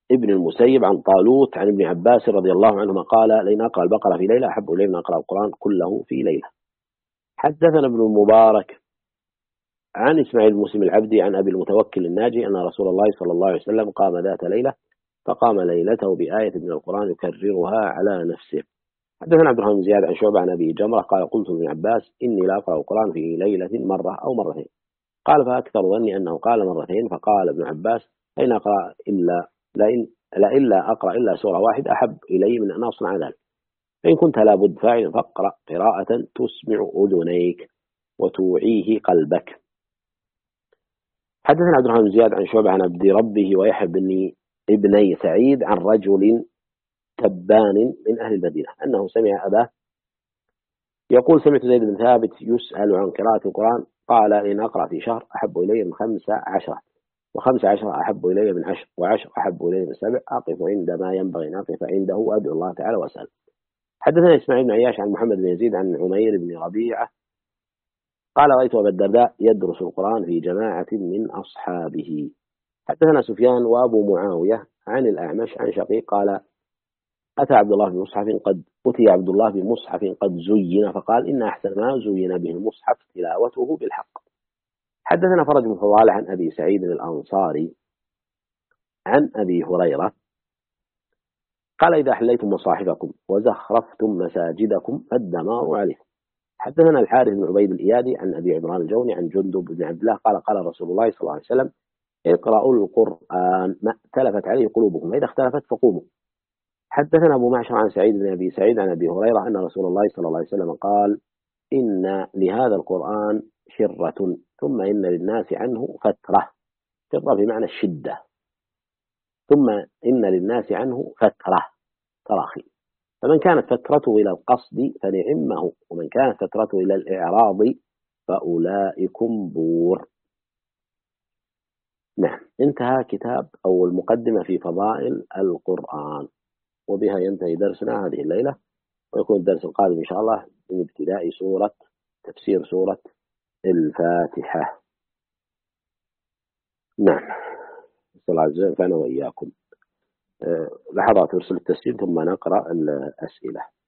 ابن المسيب عن طالوت عن ابن عباس رضي الله عنهما قال لئن أقرأ البقرة في ليلة أحب إلي من أقرأ القرآن كله في ليلة. حدثنا ابن المبارك عن إسماعيل بن مسلم العبدي عن أبي المتوكل الناجي أن رسول الله صلى الله عليه وسلم قام ذات ليلة فقام ليلته بآية من القرآن يكررها على نفسه. حدثنا عبد الرحمن بن زياد عن شعبة عن أبي جمرة قال قلت لابن عباس إني لا أقرأ القرآن في ليلة مرة أو مرتين. قال فأكثر ظني أنه قال مرتين. فقال ابن عباس أين أقرأ إلا أقرأ إلا سورة واحدة أحب إلي من أن أصنع ذلك. فإن كنت لابد فاعلا فاقرأ قراءة تسمع أذنيك وتوعيه قلبك. حدثنا عبد الرحمن بن زياد عن شعبة عن عبد ربه ويحيى بن ابني سعيد عن رجل تبان من أهل المدينة أنه سمع أباه يقول سمعت زيد بن ثابت يسأل عن قراءة القرآن قال إن أقرأ في شهر أحب إلي من 15 و15 أحب إلي من 10 و10 أحب إلي من 7 أقف عندما ينبغي أن أقف عنده وأدعو الله تعالى وأسأل. حدثنا إسماعيل بن عياش عن محمد بن يزيد عن عمير بن ربيعة قال رأيت أبا الدرداء يدرس القرآن في جماعة من أصحابه. حدثنا سفيان وأبو معاوية عن الأعمش عن شقيق قال أتى عبد الله عبد الله بمصحف قد زين فقال إن أحسن ما زين به المصحف تلاوته بالحق. حدثنا فرج بن فضالة عن أبي سعيد الأنصاري عن أبي هريرة قال إذا حليتم مصاحفكم وزخرفتم مساجدكم فالدمار عليكم. حدثنا الحارث بن عبيد الإيادي عن أبي عمران الجوني عن جندب بن عبد الله قال رسول الله صلى الله عليه وسلم اقرأوا القرآن ما اختلفت عليه قلوبكم فإذا اختلفت فقوموا. حدثنا أبو معشر عن سعيد بن أبي سعيد عن أبي هريرة أن رسول الله صلى الله عليه وسلم قال إن لهذا القرآن شرة ثم إن للناس عنه فترة بمعنى الشدة ثم إن للناس عنه فترة تراخي فمن كانت فترته إلى القصد فنعمه ومن كانت فترته إلى الإعراض فأولئكم بور. نعم انتهى كتاب أو المقدمة في فضائل القرآن وبها ينتهي درسنا هذه الليلة ويكون الدرس القادم إن شاء الله من ابتداء تفسير سورة الفاتحة. نعم نسأل الله عز وجل ينفعنا وإياكم. لحظات أرسل التسجيل ثم نقرأ الأسئلة.